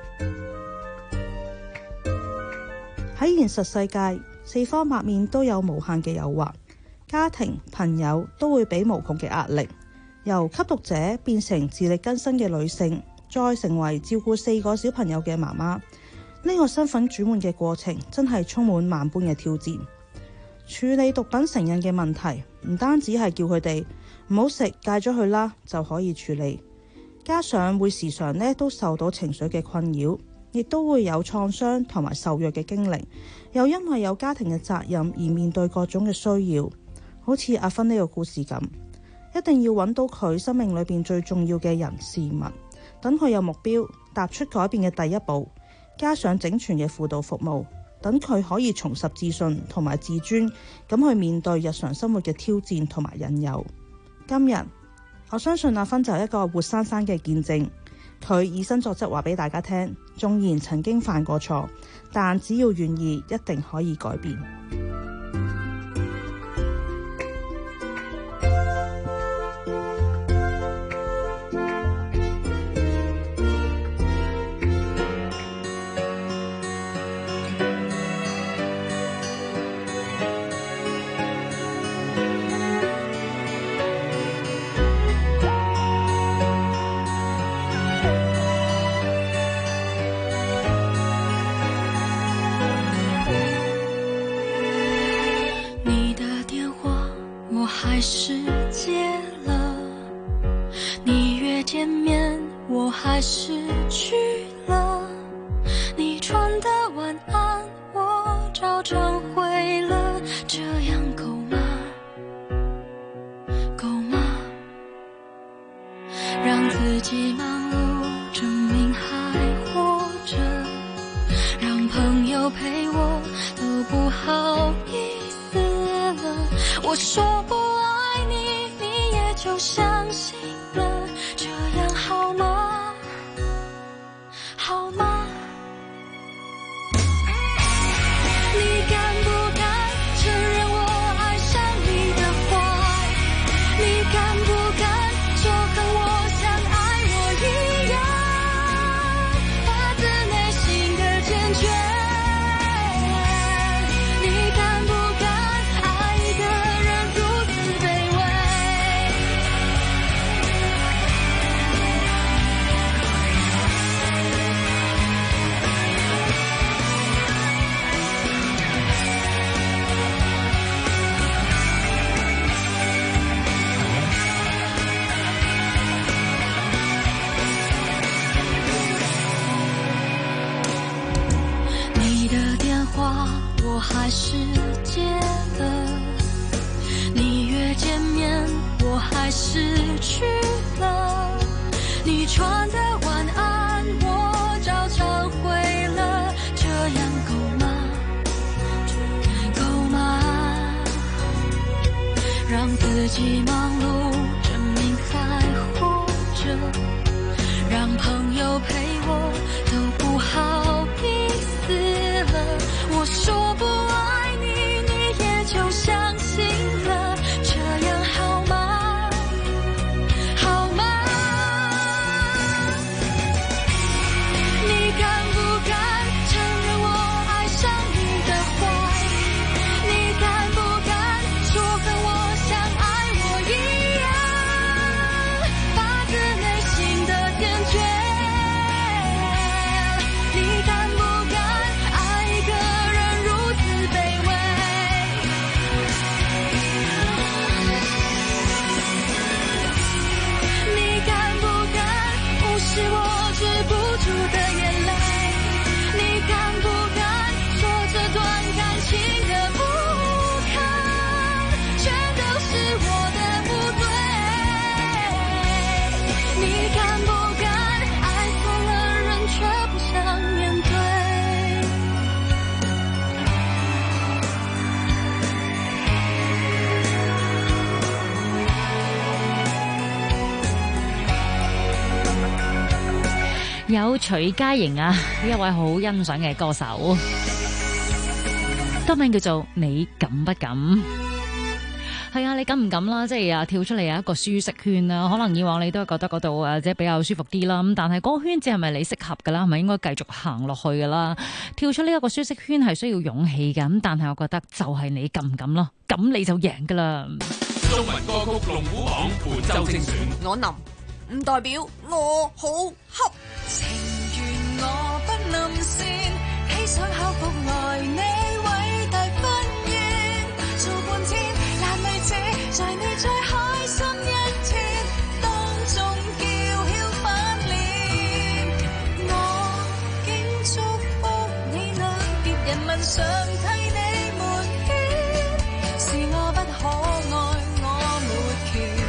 Speaker 20: 喺現實世界，四方八面都有無限嘅誘惑，家庭、朋友都會俾無窮嘅壓力。由吸毒者變成自力更生嘅女性，再成為照顧4個小朋友嘅媽媽，呢個身份轉換嘅過程真係充滿萬般嘅挑戰。處理毒品成癮嘅問題，唔單止係叫佢哋唔好食，戒咗佢啦就可以處理，加上會時常都受到情緒嘅困擾， 亦都會有創傷同埋受虐嘅經歷，又因為有家庭嘅責任而面對各種嘅需要，好似阿芬呢個故事咁，一定要揾到佢生命裏邊最重要嘅人事物，等佢有目標，踏出改變嘅第一步，加上整全嘅輔導服務，等佢可以重拾自信同埋自尊，咁去面對日常生活嘅挑戰同埋引誘。今日我相信阿芬就係一個活生生嘅見證，佢以身作則話俾大家聽，縱然曾經犯過錯，但只要願意，一定可以改變。
Speaker 4: 还是接了，你约见面我还是去了，你传的晚安我照常回了，这样够吗？够吗？让自己忙碌证明还活着，让朋友陪我都不好意思了，我说不爱你，你也就相信了，这样好吗？好吗？你敢不敢承认我爱上你的坏？你敢不敢说和我像爱我一样，发自内心的坚决？你敢不敢爱一个人如此卑微？你的电话我还是接了，你约见面我还是去了，你传的晚安我照常回了，这样够吗？够吗？让自己忙碌证明还活着，让朋友陪我都不好意思了，我说不爱你，你也就相信了，这样好吗？好吗？你敢不敢承认我爱上你的坏？你敢不敢说和我像爱我一样，发自内心的坚决？你敢不敢爱一个人如此卑微？你敢不敢无视我止不住的眼泪？你敢不敢说这段感情的不堪全都是我的不对？你敢不敢爱错了人却不想面对？
Speaker 9: 有徐佳瑩啊，呢一位好欣賞嘅歌手，歌名叫做你敢不敢？係啊，你敢唔敢啦？即係跳出嚟有一個舒適圈啦。可能以往你都係覺得嗰度即係比較舒服啲啦。咁但係嗰個圈子係咪你適合㗎啦？係咪應該繼續行落去㗎啦？跳出呢一個舒適圈係需要勇氣嘅。咁但係我覺得就係你敢唔敢咯？咁你就贏㗎啦！
Speaker 5: 中文歌曲龍虎榜本周精選，
Speaker 21: 我林唔代表我好恰，情願我不能先，披上校服來你偉大婚宴，做半天難為這，在你最開心一天當中叫囂反臉，我竟想替你瞞騙，是我不可愛，我沒權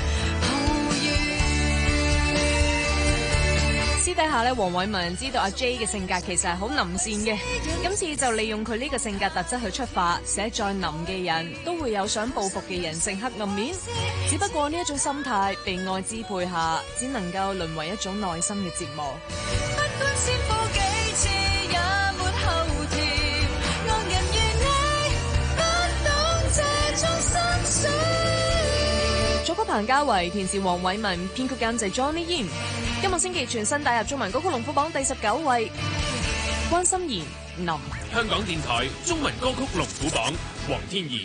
Speaker 21: 抱怨。
Speaker 1: 私底下咧，黃偉文知道阿 J 嘅性格其實係好腍善嘅，今次就利用佢呢個性格特質去出發，寫再腍嘅人都會有想報復嘅人性黑暗面，只不過呢一種心態被愛支配下，只能夠淪為一種內心嘅折磨。
Speaker 21: 不管先苦幾次也沒後調，惡人如你不懂這種心酸。
Speaker 1: 作曲彭家維，填詞黃偉文，編曲監製 Johnny Yim。今個星期全新打入中文歌曲龍虎榜第19位，關心妍林。
Speaker 5: 香港電台中文歌曲龍虎榜，黃天怡。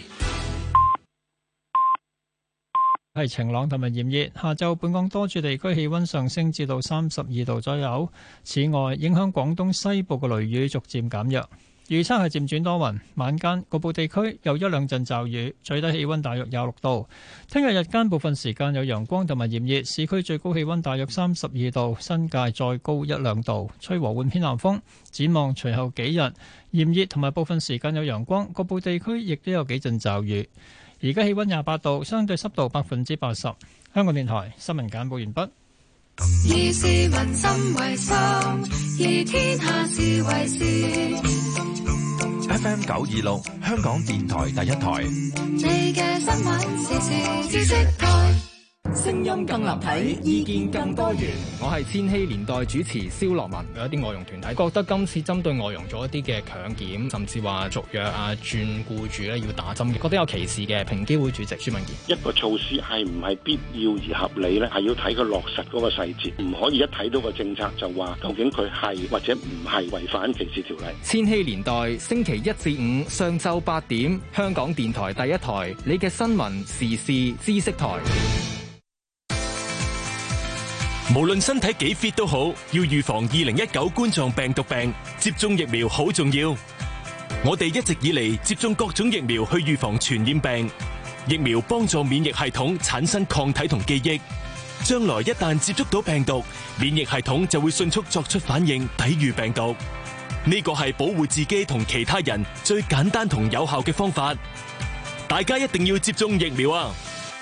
Speaker 22: 係晴朗同埋炎熱，下晝本港多處地區氣溫上升至到32度左右。此外，影響廣東西部嘅雷雨逐漸減弱。預測係漸轉多雲，晚間局部地區有一兩陣驟雨，最低氣溫大約26度。聽日日間部分時間有陽光同埋炎熱，市區最高氣溫大約32度，新界再高一兩度，吹和緩偏南風。展望隨後幾日炎熱同埋部分時間有陽光，局部地區亦都有幾陣驟雨。而家氣溫28度，相對濕度80%。香港電台新聞簡報完畢。
Speaker 4: 以市民心為心，以天下事為事。
Speaker 23: FM 926，香港電台第一台。
Speaker 4: 你嘅新聞時事知識台。
Speaker 14: 聲音更立體，意見更多元。我係千禧年代主持蕭樂文。有一啲外傭團體覺得今次針對外傭做一啲嘅強檢，甚至話續約啊、轉僱主咧要打針嘅，覺得有歧視嘅。平機會主席朱文健，
Speaker 24: 一個措施係唔係必要而合理咧？係要睇佢落實嗰個細節，唔可以一睇到個政策就話究竟佢係或者唔係違反歧視條例。
Speaker 14: 千禧年代星期1至5上晝8點，香港電台第一台，你嘅新聞時事知識台。
Speaker 2: 無論身體幾 fit 都好，要預防2019冠狀病毒病，接種疫苗好重要。我哋一直以嚟接種各種疫苗去預防傳染病，疫苗幫助免疫系統產生抗體同記憶，將來一旦接觸到病毒，免疫系統就會迅速作出反應，抵禦病毒。呢個係保護自己同其他人最簡單同有效嘅方法。大家一定要接種疫苗啊！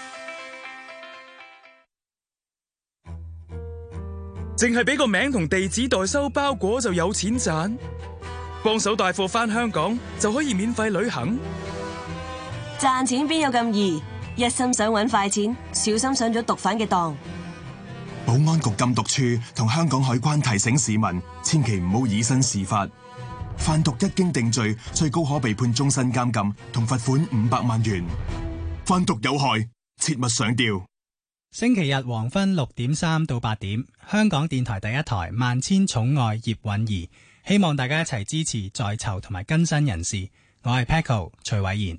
Speaker 25: 淨係俾個名同地址代收包裹就有錢賺，幫手帶貨返香港就可以免費旅行。
Speaker 26: 賺錢邊有咁易？一心想搵快錢，小心上咗毒販嘅當。
Speaker 27: 保安局禁毒處同香港海關提醒市民，千祈唔好以身試法。販毒一經定罪，最高可被判終身監禁同罰款500萬元。販毒有害，切勿上釣。
Speaker 28: 星期日黃昏6點3到8點，香港電台第一台萬千寵愛葉韻儀，希望大家一齊支持在囚同埋更新人士。我係 Paco 徐偉賢。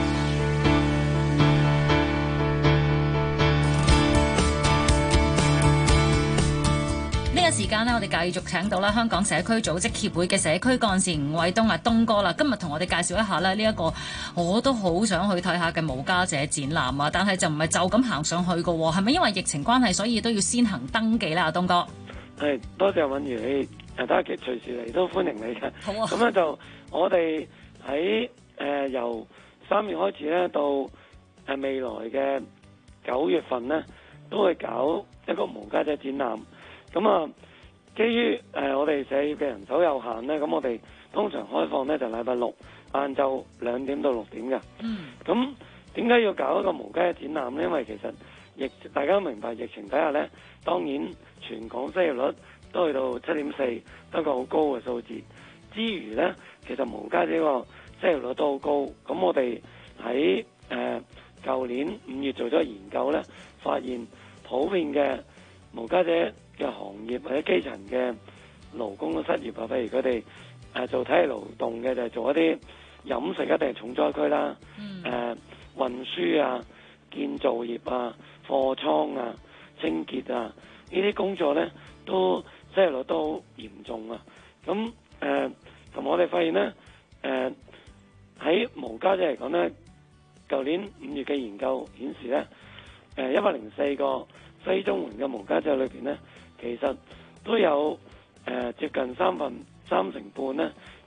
Speaker 9: 呢個時間呢，我哋繼續請到啦香港社區組織協會嘅社區幹事吳衛東啊，東哥啦，今日同我哋介紹一下咧呢一個我都好想去睇下嘅無家者展覽啊，但係就唔係就咁行上去㗎喎，係咪因為疫情關係，所以都要先行登記啦？阿東哥，
Speaker 29: 係多謝韻儀，你大家隨時嚟都歡迎你嘅。好啊。咁咧就我哋喺由3月開始咧，到未來嘅9月份咧，都會搞一個無家者展覽。咁啊，基於我哋社協嘅人手有限咧，咁我哋通常開放咧就禮拜6晏晝2點到6點嘅。咁點解要搞一個無家者展覽咧？因為其實大家都明白疫情底下咧，當然全港失業率都去到7.4，都係個好高嘅數字。之餘咧，其實無家者個失業率都好高。咁我哋喺舊年5月做咗研究咧，發現普遍嘅無家者嘅行業或者基層嘅勞工嘅失業啊，譬如佢哋做體力勞動嘅，就係做一啲飲食一定係重災區啦，運輸啊、建造業啊、貨倉啊、清潔啊呢啲工作咧，都失業率都好嚴重啊。咁同我哋發現咧，喺無家者嚟講咧，舊年5月嘅研究顯示咧，104個非綜援嘅無家者裏邊咧，其實都有接近三成半咧，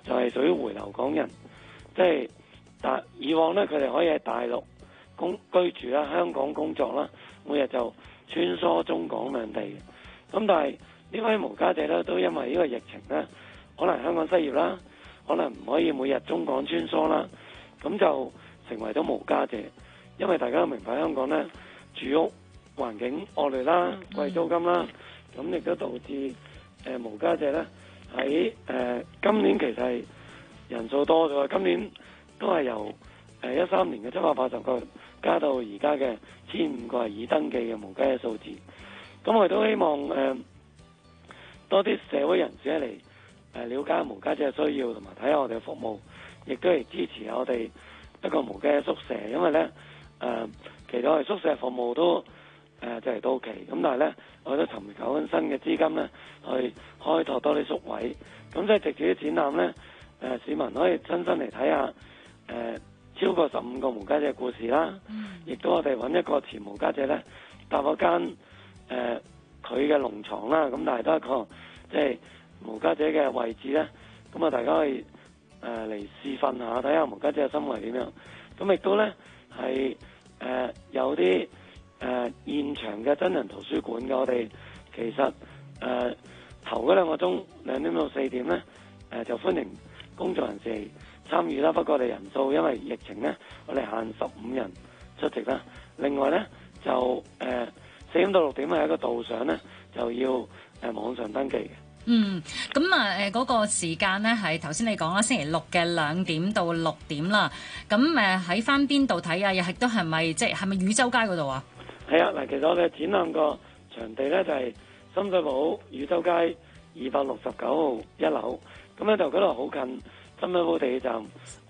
Speaker 29: 就係屬於回流港人，即係以往呢，佢哋可以喺大陸居住啦、香港工作啦，每日就穿梭中港兩地嘅。咁但係呢位無家者呢，都因為呢個疫情呢，可能香港失業啦，可能唔可以每日中港穿梭啦，咁就成為咗無家者。因為大家都明白香港呢，住屋環境惡劣啦、貴租金啦，咁亦都導致無家者呢喺今年其實係人數多咗，今年都係由13年嘅780個加到而家嘅1500個係已登記嘅無家者數字。咁我哋都希望多啲社會人士嚟了解無家者嘅需要，同埋睇下我哋嘅服務，亦都係支持我哋一個無家者宿舍，因為呢。其實我哋宿舍服務都就嚟到期，咁但係呢，我都尋求緊新嘅資金呢，去開拓多啲宿位。咁即係藉住啲展覽呢，市民可以親身嚟睇下超過15個無家者嘅故事啦。亦都我哋揾一個前無家者呢，搭嗰間佢嘅農場啦，咁但係都係一個即係無家者嘅位置呢。咁啊大家可以嚟試訓下，睇下無家者嘅生活係點樣。咁亦都呢，係有啲現場嘅真人圖書館嘅，我哋其實頭嗰2個鐘2點到4點呢，就歡迎公眾人士嚟參與啦。不過我哋人數因為疫情呢，我哋限15人出席啦。另外呢，就4點到6點係一個導賞呢，就要網上登記嘅。
Speaker 9: 咁啊嗰個時間呢，係頭先你講啦，星期六嘅2點到6點啦。咁喺翻邊度睇啊？又係都係咪係咪汝州街嗰度啊？係啊，嗱，其實我哋展覽個場地呢，就係深水埗汝州街269號1樓。咁咧就嗰度好近深水埗地鐵站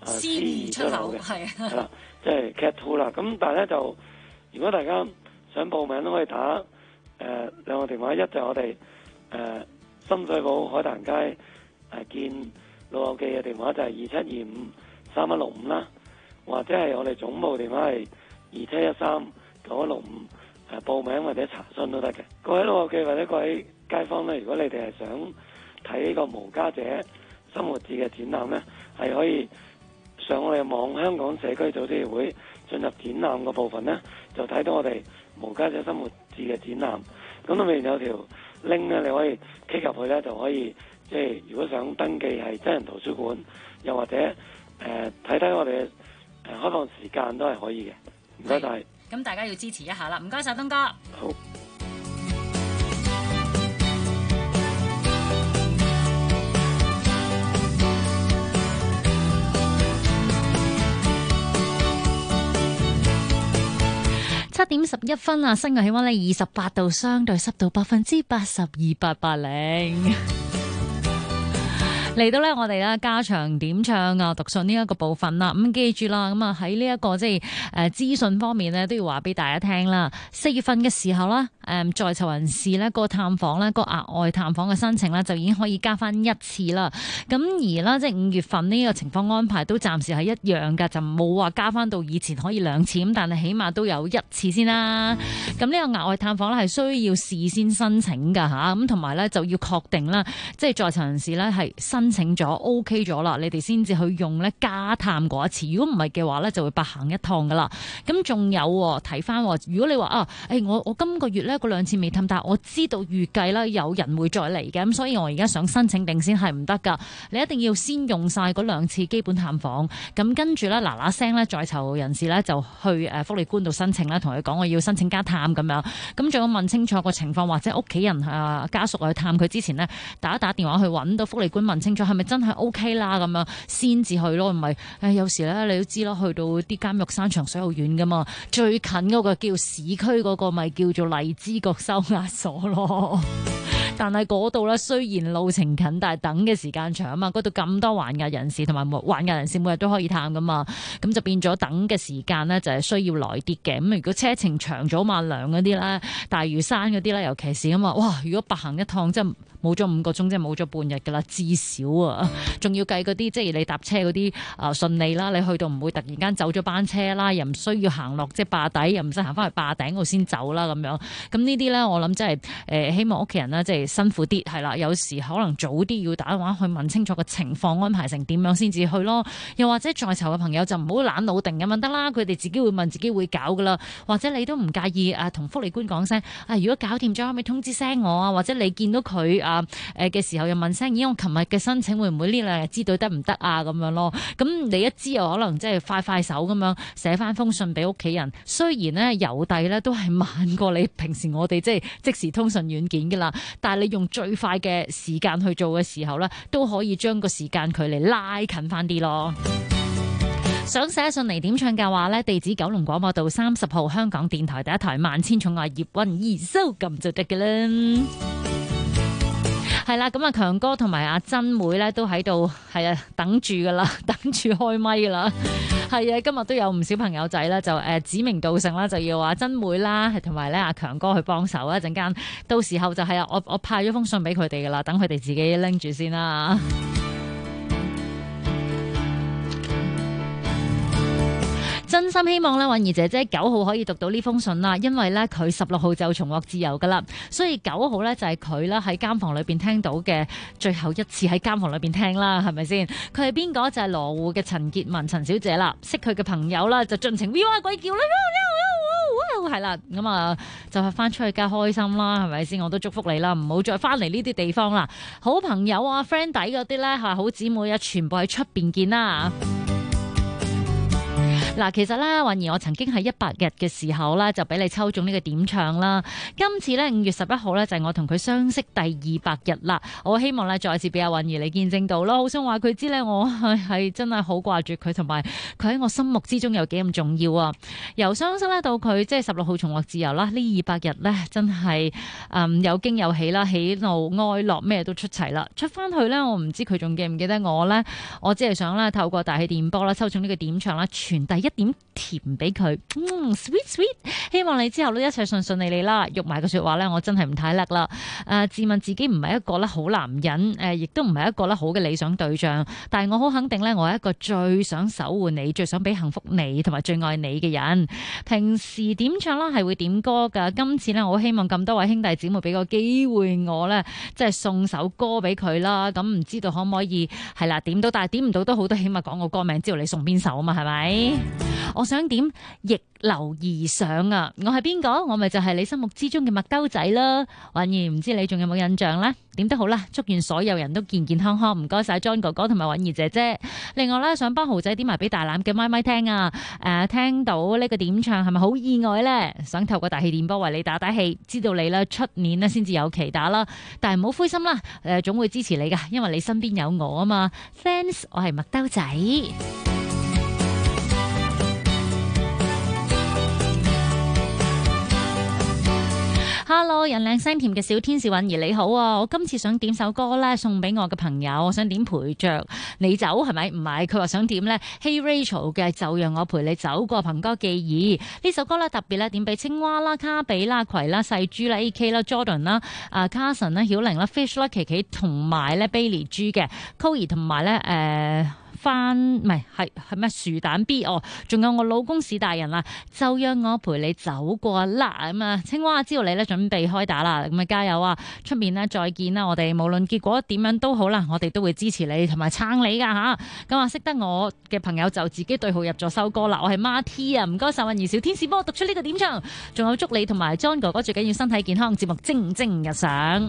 Speaker 9: C2出口嘅，係啦，即係 Cat 2啦。咁但係咧就如果大家想報名都可以打2個電話，一就係我哋深水埗海壇街見老友記嘅電話就係27253165啦，或者係我哋總部電話係27139165，報名或者查詢都得嘅。各位老友記或者各位街坊咧，如果你哋係想睇呢個無家者生活誌嘅展覽咧，係可以上我哋網香港社區組織協會進入展覽個部分咧，就睇到我哋無家者生活誌嘅展覽。咁裏面有條 link 咧，你可以 click 入去咧，就可以即係如果想登記係真人圖書館，又或者睇睇我哋開放時間都係可以嘅。唔該晒。咁大家要支持一下啦，唔該晒東哥。好。7點11分啊，新嘅氣溫咧28度，相對濕度82.880。嚟到咧，我哋咧加長點唱啊，讀信呢一個部分啦。咁記住啦，咁啊喺呢一個即係資訊方面咧，都要話俾大家聽啦。4月份嘅時候啦，在囚人士咧個探訪咧個額外探訪嘅申請咧就已經可以加翻1次啦。咁而啦，即係5月份呢個情況安排都暫時係一樣㗎，就冇話加翻到以前可以2次咁，但係起碼都有1次先啦。咁呢個額外探訪咧係需要事先申請㗎吓，咁同埋咧就要確定啦，即係在囚人士咧係申請咗 OK 咗啦，你哋先至去用咧加探嗰1次。如果唔係嘅話咧，就會白行一趟噶啦。咁仲有睇翻，如果你話我今個月咧嗰2次未探，但係我知道預計啦有人會再嚟嘅，咁所以我而家想申請定先係唔得噶。你一定要先用晒嗰2次基本探訪，咁跟住咧嗱聲咧在囚人士咧就去福利官度申請啦，同佢講我要申請加探咁樣。咁仲要問清楚個情況，或者屋企人家屬去探佢之前呢，打電話去揾到福利官問清楚係咪真係 OK 啦，咁樣先至去咯。唔係有時咧你都知啦，去到啲監獄山長水好遠噶嘛，最近嗰個叫市區嗰個咪叫做荔枝角收押所咯。但係嗰度咧雖然路程近，但係等嘅時間長啊嘛。嗰度咁多還押人士同埋還押人士每日都可以探噶嘛，咁就變咗等嘅時間呢，就係需要耐啲嘅。咁如果車程長早晚涼嗰啲咧，大嶼山嗰啲咧，尤其是咁啊，哇！如果白行一趟真係冇咗5個鐘，即係冇咗半日㗎啦，至少啊，仲要計嗰啲即係你搭車嗰啲順利啦，你去到唔會突然間走咗班車啦，又唔需要行落即係壩底，又唔使行翻去壩頂度先走啦咁樣。咁呢啲咧，我諗即係希望屋企人咧即係辛苦啲係啦，有時可能早啲要打電話去問清楚個情況，安排成點樣先至去咯。又或者在囚嘅朋友就唔好懶老定咁樣得啦，佢哋自己會問，自己會搞噶啦。或者你都唔介意同福利官講聲如果搞掂咗可唔可以通知聲我啊？或者你見到佢嘅時候又問聲，咦我琴日嘅申請會唔會呢2日知道得唔得啊？咁樣咯。咁你一知又可能即係快手咁樣寫翻封信俾屋企人。雖然咧郵遞咧都係慢過你平時我哋即係即時通訊軟件噶啦，但係你用最快嘅時間去做嘅時候咧，都可以將個時間距離拉近翻啲咯。想寫信嚟點唱嘅話呢，地址九龍廣播道30號香港電台第一台萬千寵愛葉韻儀收咁就得嘅啦。係啦，咁啊強哥同埋阿珍妹呢都喺度等住噶啦，等住開咪噶啦。係啊，今日都有唔少朋友仔咧就指名道姓啦，就要阿珍妹啦，同埋咧阿強哥去幫手啊！一陣間到時候就係我派咗封信俾佢哋噶啦，等佢哋自己拎住先啦。真心希望咧，韻儀姐姐9號可以讀到呢封信啦，因為咧佢16號就重獲自由噶啦，所以9號咧就係佢啦喺監房裏邊聽到嘅最後一次喺監房裏邊聽啦，係咪先？佢係邊個？就係羅湖嘅陳潔文陳小姐啦，識佢嘅朋友啦就盡情 V 哇鬼叫啦，係啦，咁啊就係翻出去梗係開心啦，係咪先？我都祝福你啦，唔好再翻嚟呢啲地方啦。好朋友啊 friend 底嗰啲咧係好姊妹啊，全部喺出邊見啦。嗱，其實咧，韻儀我曾經喺100日嘅時候咧，就俾你抽中呢個點唱啦。今次咧5月11號咧，就係我同佢相識第200日啦。我希望咧再次俾阿韻儀你見證到咯，好想話佢知咧，我係真係好掛住佢，同埋佢喺我心目之中有幾咁重要啊！由相識咧到佢即係16號重獲自由啦，呢200日咧真係有驚有喜啦，喜怒哀樂咩都出齊啦。出翻去咧，我唔知佢仲記唔記得我咧，我只係想咧透過大氣電波啦，抽中呢個點唱啦，傳遞一點甜俾佢，sweet sweet， 希望你之後都一切順順利利啦。喐埋個說話咧，我真係唔太叻啦。自問自己唔係一個咧好男人，亦都唔係一個咧好嘅理想對象，但係我好肯定咧，我係一個最想守護你、最想俾幸福你同埋最愛你嘅人。平時點唱啦係會點歌噶，今次咧我希望咁多位兄弟姊妹俾個機會我咧，即係送首歌俾佢啦。咁唔知道可唔可以係啦點到，但係點唔到都好，都起碼講個歌名，知道你送邊首啊嘛，係咪？我想點逆流而上啊！我係邊個？我咪就係你心目之中嘅麥兜仔啦。韻儀唔知你仲有冇印象呢？點都好啦，祝願所有人都健健康康。唔該晒 John 哥哥同埋韻儀姐姐。另外咧，想幫豪仔點埋俾大欖嘅咪咪聽啊！聽到呢個點唱係咪好意外呢？想透過大氣電波為你打打氣，知道你咧出年咧先至有期打啦。但係唔好灰心啦，總會支持你噶，因為你身邊有我啊嘛。Fans， 我係麥兜仔。Hello， 人靚聲甜嘅小天使韻儀你好啊！我今次想點首歌咧，送俾我嘅朋友，我想點陪着你走，係咪？唔係，佢話想點咧 Hey Rachel 嘅就讓我陪你走過憑歌寄意呢首歌咧，特別咧點俾青蛙啦、卡比啦、葵啦、細豬啦、AK 啦、Jordan 啦、Carson 啦、曉玲啦、Fish 啦、琪琪同埋咧 Bailey G 嘅 Coy 同埋咧唔係咩薯蛋 B 哦，仲有我老公史大人啦，就讓我陪你走過啦咁啊！青蛙知道你咧準備開打啦，咁啊加油啊！出面咧再見啦！我哋無論結果點樣都好啦，我哋都會支持你同埋撐你噶吓。咁啊，識得我嘅朋友就自己對號入座收歌啦。我係 Marty 啊，唔該晒韻儀小天使幫我讀出呢個點唱，仲有祝你同埋 John 哥哥最緊要身體健康，節目蒸蒸日上。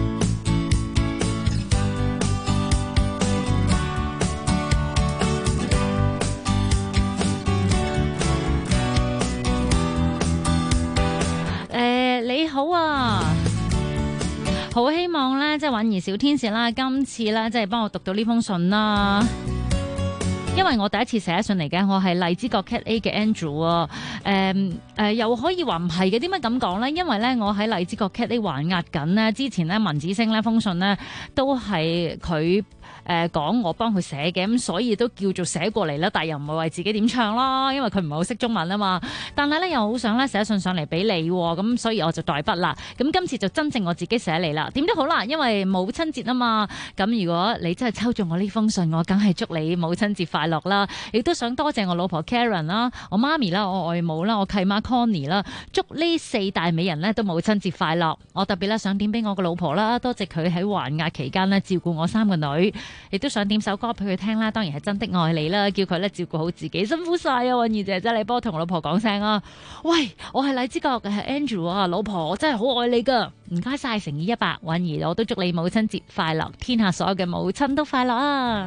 Speaker 9: 你好啊，好希望咧，即係韻儀小天使啦，今次咧即係幫我讀到呢封信啦。因為我第一次寫信嚟嘅，我係荔枝角 Cat A 嘅 Andrew 啊， 又可以話唔係嘅，點解咁講呢？因為咧，我喺荔枝角 Cat 還押緊呢。之前咧文子星呢封信呢都係佢講我幫佢寫嘅，咁所以都叫做寫過嚟啦。但係又唔係為自己點唱啦，因為佢唔係好識中文啊嘛。但係咧又好想咧寫信上嚟俾你，咁所以我就代筆啦。咁今次就真正我自己寫嚟啦。點都好啦，因為母親節啊嘛。咁如果你真係抽中我呢封信，我梗係祝你母親節快樂啦。亦都想多謝我老婆 Karen 啦，我媽咪啦，我外母啦，我契媽 Connie 啦，祝呢4大美人呢都母親節快樂。我特別咧想點俾我個老婆啦，多謝佢喺還押期間呢照顧我3個女，亦都想點首歌俾佢聽啦。當然係真的愛你啦，叫佢咧照顧好自己，辛苦晒啊！允兒姐姐，你幫我同我老婆講聲啊！喂，我係荔枝角嘅係 Andrew 啊，老婆，我真係好愛你噶，唔該晒，誠意100，允兒我都祝你母親節快樂，天下所有嘅母親都快樂啊！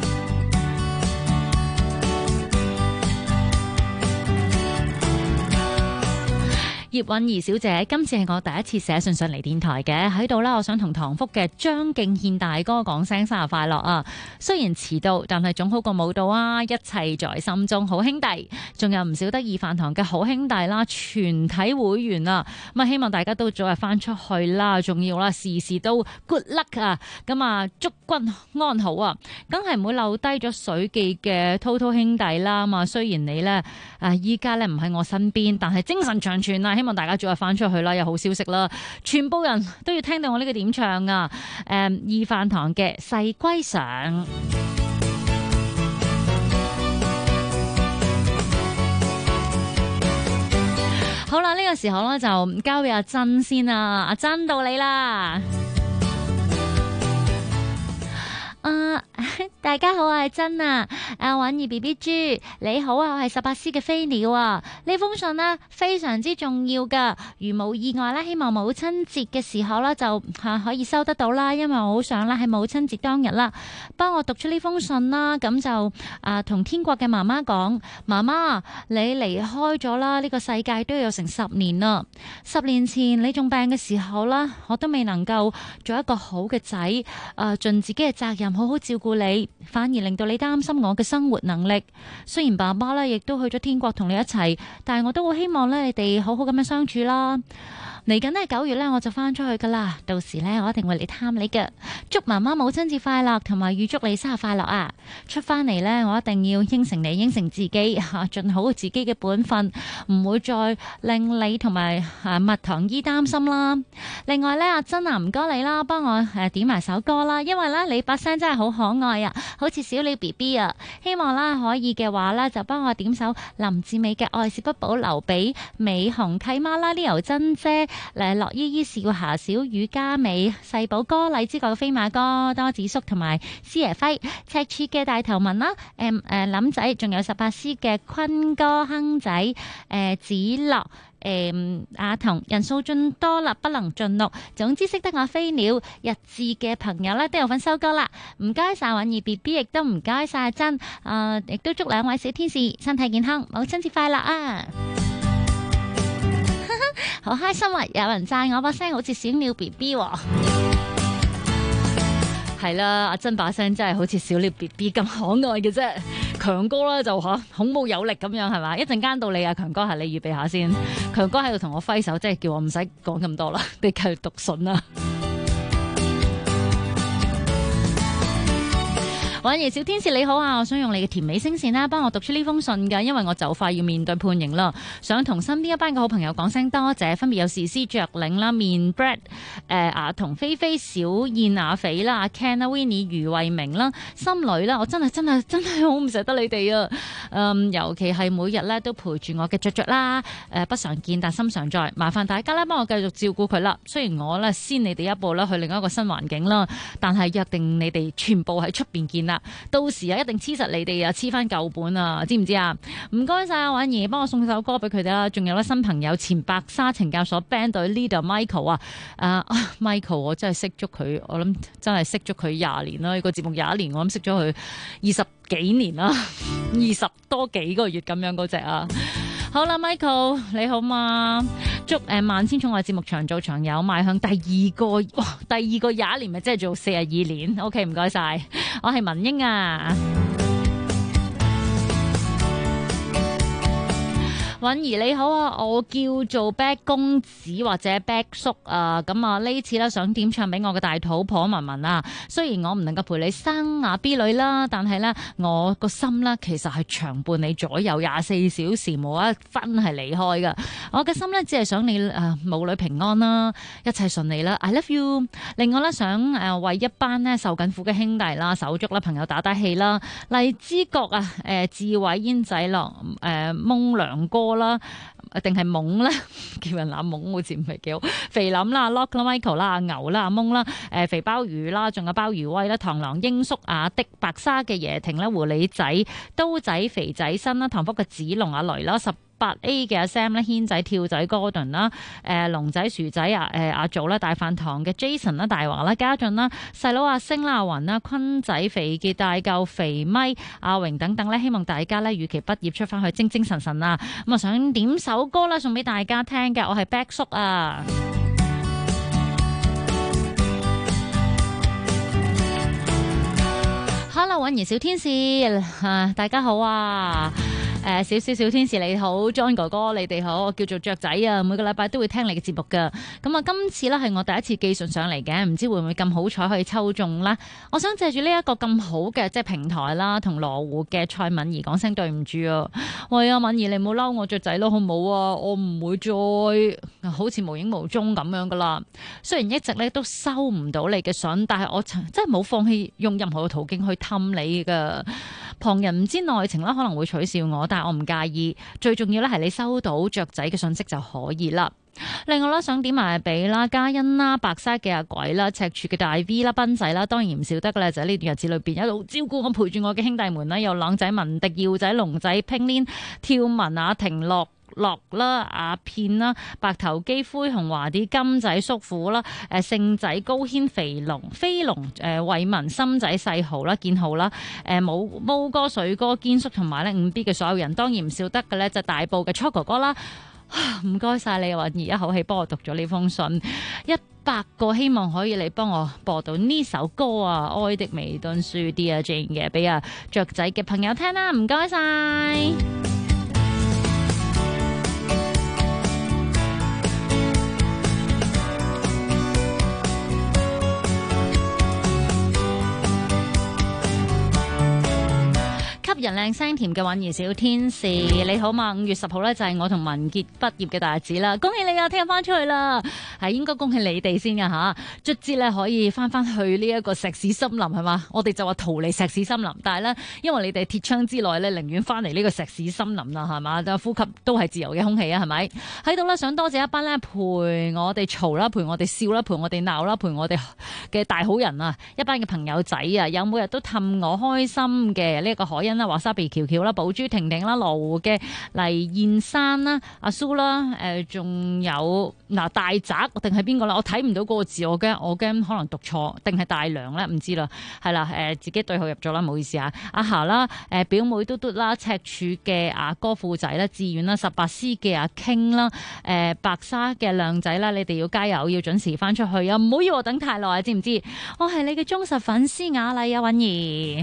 Speaker 9: 葉韻儀小姐，今次係我第一次寫信上嚟電台嘅，喺度啦，我想同唐福嘅張敬軒大哥講聲生日快樂啊！雖然遲到，但係總好過冇到啊！一切在心中，好兄弟，仲有唔少得意飯堂嘅好兄弟啦，全體會員啊，咁啊希望大家都早日翻出去啦，仲要啦，事事都 good luck 啊！咁啊，祝君安好啊！梗係唔會漏低咗水記嘅滔滔兄弟啦嘛，雖然你呢依家呢唔喺我身邊，但係精神長存啊！希望大家早日翻出去啦，有好消息啦！全部人都要聽到我呢個點唱啊！意飯堂嘅《細歸上》。好啦，呢個時候咧就交俾阿珍先啦，阿珍到你啦。大家好，我係珍啊，阿允兒 BB 豬，你好啊，我係18C嘅飛鳥啊。呢封信呢非常之重要噶，如無意外啦，希望母親節嘅時候啦就可以收得到啦，因為我好想啦喺母親節當日啦，幫我讀出呢封信啦，咁就同天國嘅媽媽講，媽媽你離開咗啦，呢個世界都有成10年啦，10年前你仲病嘅時候啦，我都未能夠做一個好嘅仔，盡自己嘅責任。好好照顧你，反而令到你擔心我嘅生活能力。雖然爸爸咧亦都去咗天國同你一齊，但係我都好希望咧你哋好好咁樣相處啦。嚟緊呢9月呢，我就翻出去噶啦，到時呢，我一定會嚟探你嘅。祝媽媽母親節快樂，同埋預祝你生日快樂啊！出翻嚟呢，我一定要應承你，應承自己盡好自己嘅本分，唔會再令你同埋蜜糖姨擔心啦。另外呢，阿珍啊，唔該你啦，幫我點埋首歌啦，因為呢，你把聲真係好可愛啊，好似小鳥 BB 啊。希望啦可以嘅話呢，就幫我點首林志美嘅《愛是不保留》俾美紅契媽啦，呢由珍姐。樂依依、少霞、小雨、嘉美、細寶哥、荔枝角嘅飛馬哥、多子叔同埋師爺輝、赤柱嘅大頭文啦，林仔，仲有18C嘅坤哥、亨仔、子樂、阿童，人數盡多啦，不能盡錄。總之識得我飛鳥日誌嘅朋友咧，都有份收歌啦。唔該晒允兒 BB， 亦都唔該晒珍，亦都祝2位小天使身體健康，母親節快樂啊！好開心啊！有人讚我把聲好似小鳥 BB 喎，係啦，阿珍把聲真係好似小鳥 BB 咁可愛嘅啫。強哥咧就孔武有力咁樣係嘛？一陣間到你啊，強哥，係你預備下先。強哥喺度同我揮手，即係叫我唔使講咁多啦，你繼續讀信啦。允兒小天使你好啊，我想用你嘅甜美聲線啦，幫我讀出呢封信㗎，因為我就快要面對判刑啦，想同身邊一班嘅好朋友講聲多謝，分別有士師著領啦、面 Brad、阿童、菲菲、小燕、阿肥啦、阿 Ken 啦、Winnie、余慧明啦、心女啦，我真係好唔捨得你哋啊！尤其係每日咧都陪住我嘅雀雀啦，不常見但心常在，麻煩大家咧幫我繼續照顧佢啦。雖然我咧先你哋一步啦去另一個新環境啦，但係約定你哋全部喺出邊見啦。到時啊，一定黐實你哋啊，黐翻舊本啊，知唔知啊？唔該晒阿允兒，幫我送首歌俾佢哋啦。仲有咧新朋友前白沙懲教所 band 隊 leader Michael 啊，Michael 我真係識咗佢，我諗真係識咗佢20年啦。呢個節目21年，我諗識咗佢20幾年啦，20多幾個月咁樣嗰隻啊。好啦 ，Michael 你好嘛？祝萬千寵愛節目長做長有，邁向第二個21年，咪即係做42年。OK， 唔該晒，我係文英啊。 允兒你好啊，我叫做 Back 公子或者 Back 叔啊，咁啊呢次咧想點唱俾我嘅大肚婆文文啊。雖然我唔能夠陪你生啊 B 女啦，但係咧我個心咧其實係長伴你左右24小時冇一分係離開噶。我嘅心咧只係想你母女平安啦，一切順利啦 I love you。 另外咧想為一班咧受緊苦嘅兄弟啦、手足啦、朋友打打氣啦。荔枝角啊志偉煙仔樂懵良哥啦，定係懵啦，叫人阿懵好似唔係幾好。肥林啦、Lock 啦、Michael 啦、阿牛啦、阿懵啦、肥鮑魚啦，仲有鮑魚威啦、螳螂英叔、阿的、白沙嘅爺庭啦、狐狸仔、刀仔、肥仔新啦、唐福嘅子龍、阿雷啦、18A 嘅阿 Sam 啦、軒仔、跳仔、Gordon 啦、龍仔、薯仔阿祖啦、大飯堂嘅 Jason 啦、大華啦、家俊啦、細佬阿星啦、阿雲啦、坤仔、肥傑、大嚿、肥咪、阿榮等等咧，希望大家咧預期畢業出翻去精精神神啊！咁啊想點首歌啦送俾大家聽嘅，我係 Back 叔啊。Hello， 允兒小天使，大家好啊！小天使你好 ，John 哥哥你哋好，我叫做雀仔啊，每個禮拜都會聽你嘅節目噶。咁啊，今次咧係我第一次寄信上嚟嘅，唔知會唔會咁好彩可以抽中呢？我想借住呢一個咁好嘅即係平台啦，同羅湖嘅蔡敏儀講聲對唔住啊！喂啊，敏儀你唔好嬲我雀仔咯，好唔好啊？我唔會再好似無影無蹤咁樣噶啦。雖然一直咧都收唔到你嘅信，但係我真係冇放棄用任何嘅途徑去氹你噶。旁人唔知內情啦，可能會取笑我，但係我唔介意。最重要咧係你收到雀仔嘅信息就可以啦。另外啦，想點埋俾啦嘉欣啦、白沙嘅阿鬼啦、赤柱嘅大 V 啦、斌仔啦，當然唔少得嘅咧，就喺呢段日子裏邊一路照顧我、陪住我嘅兄弟們啦，有朗仔、文迪、耀仔、龍仔、拼鏈、跳文、阿婷樂啦、阿片啦、白頭肌、灰紅華啲、金仔、叔父啦、聖仔、高軒、飛龍、偉文、心仔、細豪啦、建豪啦、毛哥、水哥、堅叔同埋咧5B 嘅所有人，當然唔少得嘅咧就大埔嘅初哥哥啦。唔該晒你，允兒一口氣幫我讀咗呢封信，100個希望可以你幫我播到呢首歌啊，愛的美敦書啲啊 Jane 嘅，俾啊雀仔嘅朋友聽啦，唔該晒。吸人靚聲甜嘅允兒小天使，你好嘛？5月10號咧就係我同文傑畢業嘅大日子啦，恭喜你啊！聽日翻出去啦，係應該恭喜你哋先噶吓，卒之咧可以翻去呢一個石屎森林係嘛？我哋就話逃離石屎森林，但係咧因為你哋鐵窗之內咧，寧願翻嚟呢個石屎森林啦，係嘛？呼吸都係自由嘅空氣啊，係咪？喺度咧想多謝一班咧陪我哋嘈啦，陪我哋笑啦，陪我哋鬧啦，陪我哋嘅大好人啊！一班嘅朋友仔啊，有每日都氹我開心嘅呢一個海欣啦、華沙比喬喬啦、寶珠婷婷啦、羅湖嘅黎燕山啦、阿蘇啦，仲有大宅定係邊個啦？我睇唔到嗰個字，我驚可能讀錯，定係大良咧？唔知啦，係啦，自己對號入咗啦，唔好意思啊。阿霞啦，表妹嘟嘟啦，赤柱嘅阿哥富仔啦，志遠啦，18C嘅阿傾啦，白沙嘅亮仔啦，你哋要加油，要準時翻出去啊！唔好要我等太耐，知唔知？我係你嘅忠實粉絲雅麗啊，允兒。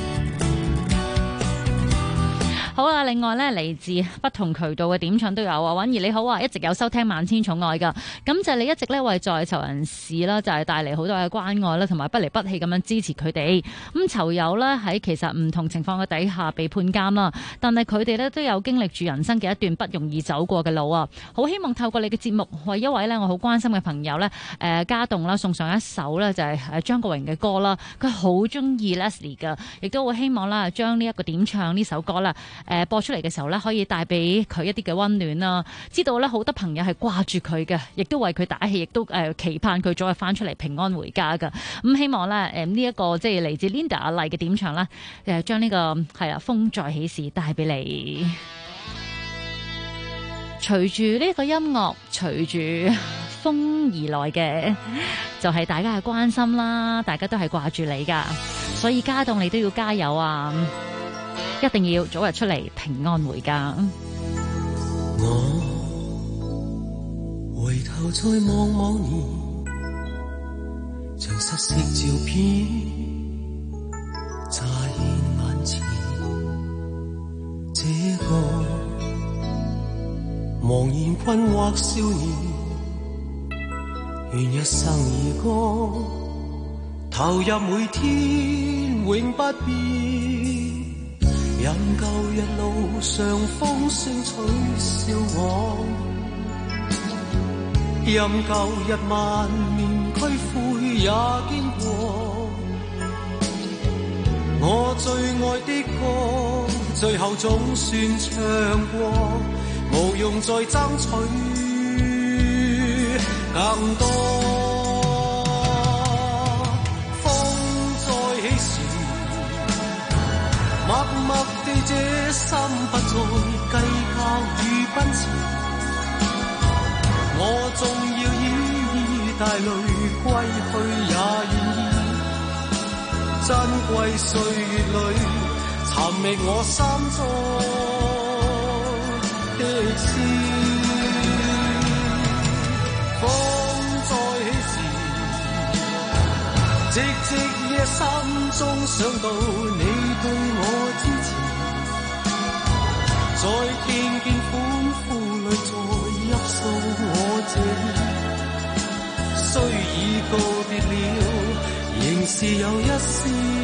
Speaker 9: 好啦，另外咧嚟自不同渠道嘅點唱都有啊，允兒你好啊，一直有收聽萬千寵愛噶，感謝你一直咧為在囚人士啦，就係帶嚟好多嘅關愛啦，同埋不離不棄咁樣支持佢哋。咁囚友咧喺其實唔同情況嘅底下被判監啦，但係佢哋咧都有經歷住人生嘅一段不容易走過嘅路啊！好希望透過你嘅節目，為一位咧我好關心嘅朋友咧，家棟啦送上一首咧就係張國榮嘅歌啦，佢好中意 Leslie 噶，亦都好希望啦將呢一個點唱呢首歌啦。播出嚟嘅時候咧，可以帶俾佢一啲嘅溫暖啦。知道咧好多朋友係掛住佢嘅，亦都為佢打氣，亦都期盼佢早日翻出嚟平安回家噶。咁希望咧呢一個即係嚟自 Linda 阿麗嘅點唱啦，將呢個係啦風再起時帶俾你。隨住呢個音樂，隨住風而來嘅，就係大家嘅關心啦，大家都係掛住你噶，所以家棟你都要加油啊！一定要早日出嚟平安回家。
Speaker 3: 我回頭再望往年，像失色照片乍現眼前，這個困或少年，願一生而歌，投入每天永不變。任舊日路上風聲取笑我，任舊日萬念俱灰也經過。我最愛的歌，最後總算唱過，無用再爭取更多。風再起時，默默地這心不再計較與奔馳。我縱要依帶淚歸去也願意。珍貴歲月裏，尋覓我心中的詩。風再起時，寂寂夜心中想到你對我支持。在聽見歡呼裏再泣訴我謝意。雖已告別了，仍是有一絲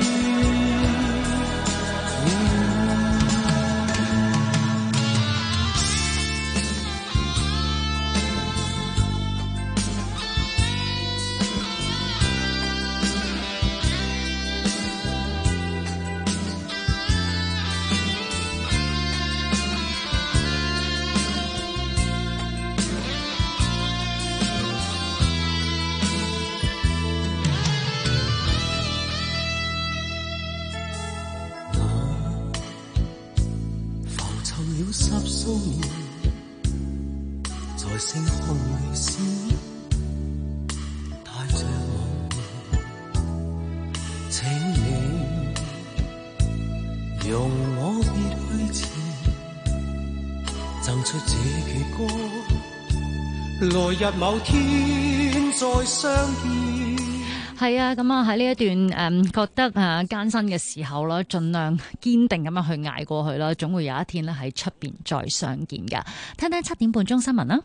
Speaker 3: 來日某天再相見。
Speaker 9: 係啊，咁啊喺呢一段覺得艱辛嘅時候啦，盡量堅定咁樣去捱過去啦，總會有一天咧喺出邊再相見㗎。聽聽7點半鐘新聞啦。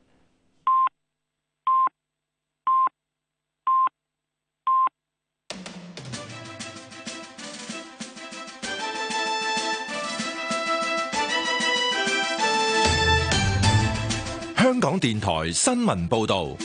Speaker 23: 香港電台新聞報道，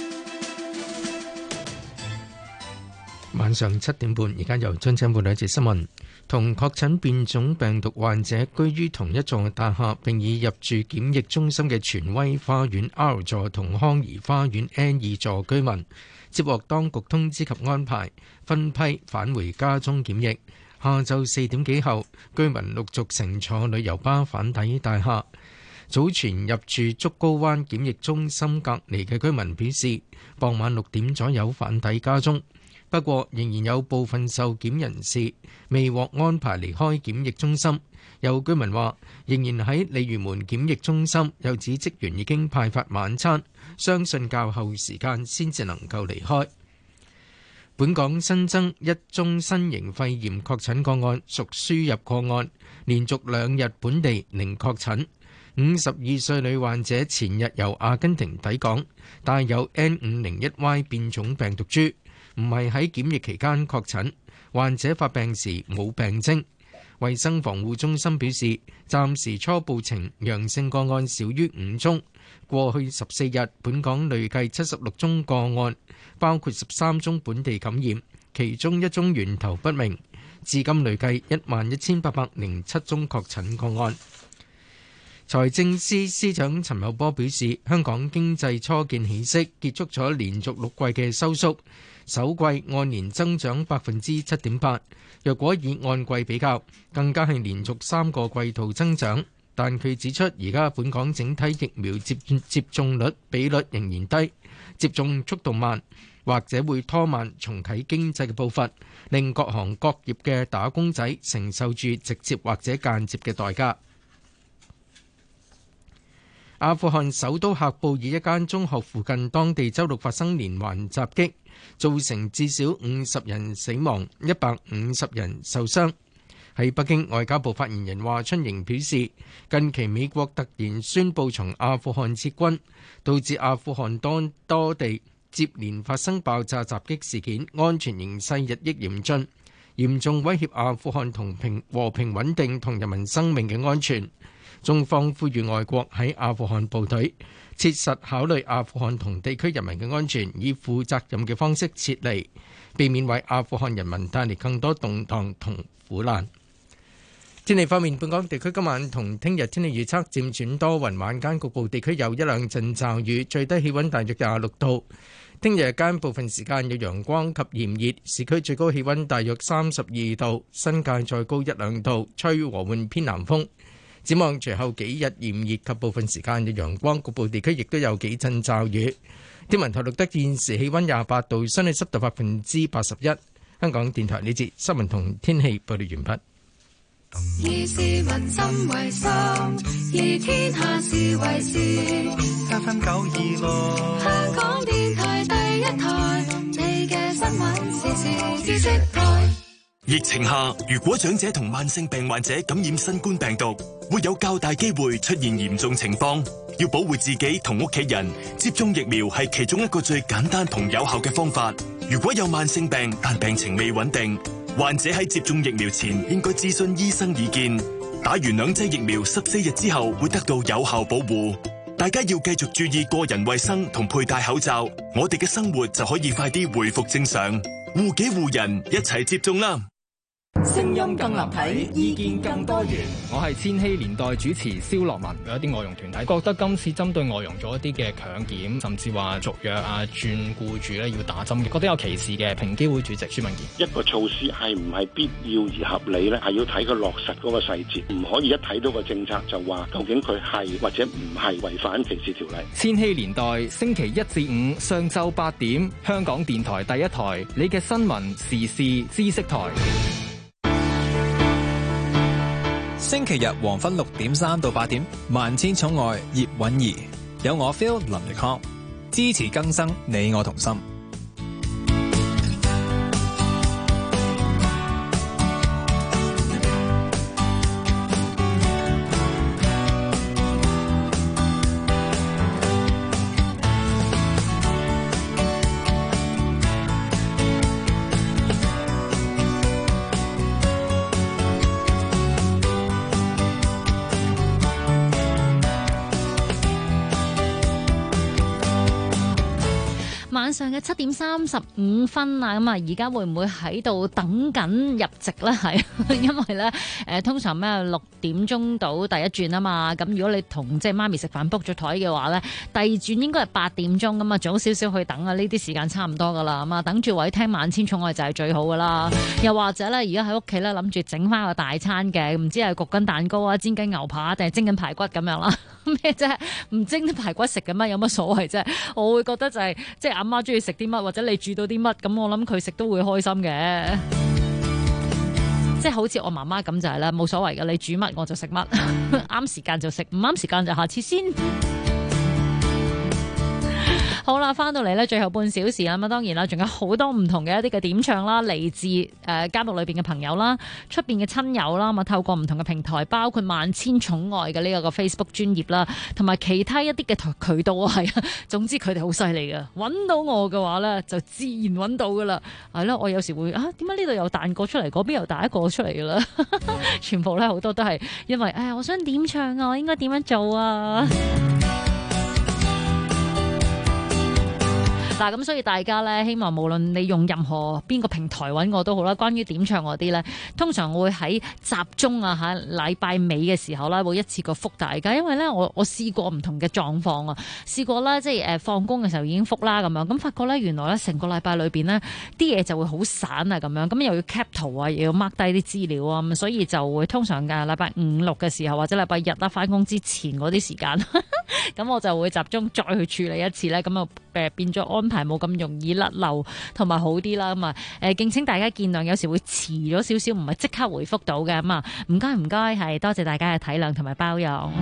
Speaker 6: 晚上7點半，而家由張清報道一節新聞。同確診變種病毒患者居於同一座大廈並已入住檢疫中心嘅荃威花園 R 座同康怡花園 N2 座居民，接獲當局通知及安排，分批返回家中檢疫。下晝4點幾後，居民陸續乘坐旅遊巴返抵大廈。早前入住竹篙灣檢疫中心隔離嘅居民表示，傍晚6點左右返抵家中，不過仍然有部分受檢人士未獲安排離開檢疫中心。有居民話，仍然喺鯉魚門檢疫中心，又指職員已經派發晚餐，相信較後時間先至能夠離開。本港新增1宗新型肺炎確診個案，屬輸入個案，連續2日本地零確診。52歲女患者前日由阿根廷抵港，帶有 N501Y 變種病毒株，唔係喺檢疫期間確診。患者發病時冇病徵。衛生防護中心表示，暫時初步呈陽性個案少於5宗。過去14日，本港累計76宗個案，包括13宗本地感染，其中1宗源頭不明。至今累計11,807宗確診個案。財政司司長陳茂波表示，香港經濟初見起色，結束咗連續6季嘅收縮，首季按年增長7.8%。若果以按季比較，更加係連續3個季度增長。但佢指出，而家本港整體疫苗接種率比率仍然低，接種速度慢，或者會拖慢重啟經濟嘅步伐，令各行各業嘅打工仔承受住直接或者間接嘅代價。阿富汗首都喀布爾一間中學附近，當地週六發生連環襲擊，造成至少50人死亡，150人受傷。 喺北京，外交部發言人華春瑩表示，近期美國突然宣布從阿富汗撤軍，導致阿富汗多地接連發生爆炸襲擊事件，安全形勢日益嚴峻，嚴重威脅阿富汗和平穩定同人民生命嘅安全。中方呼籲外國喺阿富汗部隊切實考慮阿富汗同地區人民嘅安全，以負責任嘅方式撤離，避免為阿富汗人民帶嚟更多動盪同苦難。天氣方面，本港地區今晚同聽日天氣預測漸轉多雲，晚間局部地區有一兩陣驟雨，最低氣溫大約26度。聽日日間部分時間有陽光及炎熱，市區最高氣溫大約32度，新界再高一兩度，吹和緩偏南風。展望隨後幾日炎熱及部分時間有陽光，局部地區亦都有幾陣驟雨。天文台錄得現時氣溫28度，相對濕度81%。香港電台呢節新聞同天氣報道完畢。
Speaker 21: 以市民心為心，以天下事為事。FM 926，香港電台第一台，你嘅新聞時事知識台。
Speaker 7: 疫情下，如果長者同慢性病患者感染新冠病毒，會有較大機會出現嚴重情況。要保護自己同屋企人，接種疫苗係其中一個最簡單同有效嘅方法。如果有慢性病但病情未穩定，患者喺接種疫苗前應該諮詢醫生意見。打完2劑疫苗14日之後會得到有效保護。大家要繼續注意個人衛生同佩戴口罩，我哋嘅生活就可以快啲回復正常。護己護人，一齊接種啦！
Speaker 8: 聲音更立體，意見更多元。
Speaker 14: 我係千禧年代主持蕭樂文。有一啲外傭團體覺得今次針對外傭做一啲嘅強檢，甚至話續約啊、轉僱主咧要打針嘅，覺得有歧視嘅。平機會主席朱文健，
Speaker 24: 一個措施係唔係必要而合理呢？係要睇佢落實嗰個細節，唔可以一睇到個政策就話究竟佢係或者唔係違反歧視條例。
Speaker 14: 千禧年代星期1至5上晝8點，香港電台第一台，你嘅新聞時事知識台。
Speaker 11: 星期日黃昏6點3到8點，萬千寵愛葉韻儀，有我 Phil 林奕康，支持更生，你我同心。
Speaker 9: 晚上嘅7點35分啊，咁啊，而家會唔會喺度等緊入席咧？係，因為咧通常6點鐘到第一轉啊嘛，咁如果你同即係媽咪食飯 book 咗台嘅話咧，第二轉應該係8點鐘咁啊，早少少去等啊，呢啲時間差唔多噶啦，咁啊，等住位聽萬千寵愛就係最好噶啦。又或者咧，而家喺屋企咧諗住整翻個大餐嘅，唔知係焗緊蛋糕啊、煎緊牛扒定係蒸緊排骨咁樣啦。咩啫？唔蒸啲排骨食嘅咩？有乜所謂啫？我會覺得就係即係阿媽中意食啲乜，或者你煮到啲乜，咁我諗佢食都會開心嘅。即係好似我媽媽咁就係啦，冇所謂嘅，你煮乜我就食乜，啱時間就食，唔啱時間就下次先。好啦，翻到嚟咧，最後半小時啦，咁當然啦，仲有好多唔同嘅一啲嘅點唱啦，嚟自監獄裏邊嘅朋友啦，出邊嘅親友啦，咁啊透過唔同嘅平台，包括萬千寵愛嘅呢一個 Facebook 專頁啦，同埋其他一啲嘅渠道啊，係啊，總之佢哋好犀利噶，揾到我嘅話咧，就自然揾到噶啦，係咯，我有時會點解呢度又彈個出嚟，嗰邊又彈一個出嚟噶啦，全部咧好多都係因為我想點唱啊，我應該點樣做啊？嗱，咁所以大家咧，希望無論你用任何邊個平台揾我都好啦，關於點唱嗰啲咧，通常我會喺集中啊禮拜尾嘅時候咧，會一次過覆大家，因為咧我試過唔同嘅狀況啊，試過咧即係放工嘅時候已經覆啦咁樣，咁發覺咧原來咧成個禮拜裏邊呢啲嘢就會好散啊咁樣，咁又要 cap 圖啊，又要 mark 低啲資料啊，咁所以就會通常嘅禮拜5、6嘅時候或者禮拜日啦翻工之前嗰啲時間，咁我就會集中再去處理一次咧，咁啊變咗安排冇咁容易甩漏，同埋好啲啦。咁啊，敬請大家見諒，有時會遲咗少少，唔係即刻回覆到嘅。咁啊，唔該，係多謝大家嘅體諒同埋包容。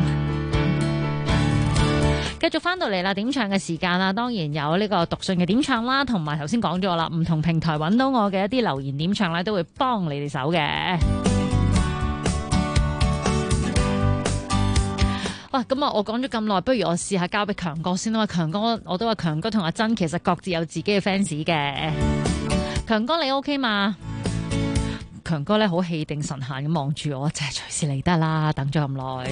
Speaker 9: 繼續翻到嚟啦，點唱嘅時間啦，當然有呢個讀信嘅點唱啦，同埋頭先講咗啦，唔同平台揾到我嘅一啲留言點唱咧，都會幫你哋手嘅。 哇，咁啊，我講咗咁耐，不如我試下交俾強哥先啦。強哥，我都話強哥同阿珍其實各自有自己嘅 fans 嘅。強哥你 OK 嘛？強哥咧好氣定神閒咁望住我，即係隨時嚟得啦。等咗咁耐，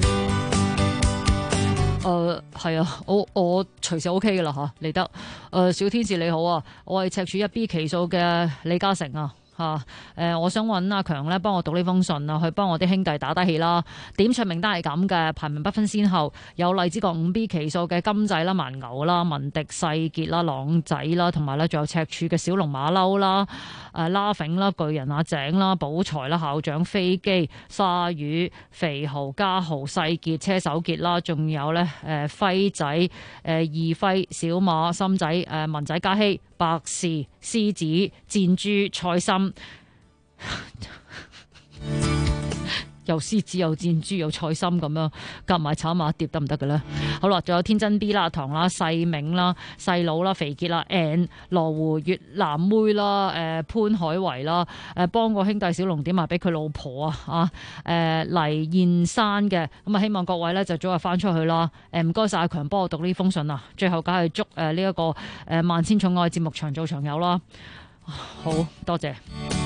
Speaker 9: 係啊，我隨時 OK 噶啦吓，嚟得。小天使你好啊，我係赤柱1B 期數嘅李嘉誠啊。我想揾阿強咧幫我讀呢封信啊，去幫我啲兄弟打低氣啦。點唱名單係咁嘅，排名不分先後，有荔枝角5B 期數嘅金仔啦、蠻牛啦、文迪、世傑啦、朗仔啦，同埋咧仲有赤柱嘅小龍馬騮啦、Laughing 啦、巨人阿井啦、寶財啦、校長飛機、鯊魚、肥豪、家豪、世傑、車手傑啦，仲有咧輝仔、二輝、小馬、心仔、文仔、嘉希、白士、獅子、箭豬、菜心，又獅子又箭豬又菜心咁樣夾埋炒埋一碟得唔得嘅咧？好啦，仲有天真 B 啦、唐啦、細明啦、細佬啦、肥傑啦、羅湖越南妹啦、潘海維啦、幫個兄弟小龍點埋俾佢老婆黎燕山嘅，咁啊希望各位咧就早日翻出去啦。唔該晒阿強幫我讀呢封信啊！最後梗係祝呢一個萬千寵愛節目長做長有啦。好多謝。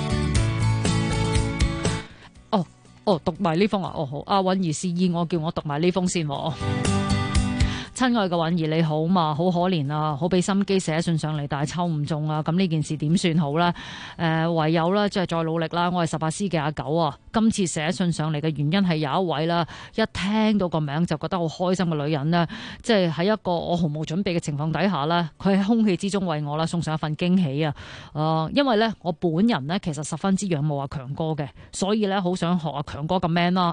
Speaker 9: 讀埋呢封啊！好，阿允兒示意我叫我讀埋呢封先。親愛嘅允兒你好嘛，好可憐啊，好俾心機寫信上嚟，但係抽唔中啊，咁呢件事點算好咧？唯有咧即係再努力啦。我係18 C 嘅阿九啊，今次寫信上嚟嘅原因係有一位啦，一聽到個名就覺得好開心嘅女人呢，即係喺一個我毫無準備嘅情況底下呢，佢喺空氣之中為我啦送上一份驚喜啊！因為咧我本人呢，其實十分之仰慕阿強哥嘅，所以咧好想學阿強哥咁 man 啦。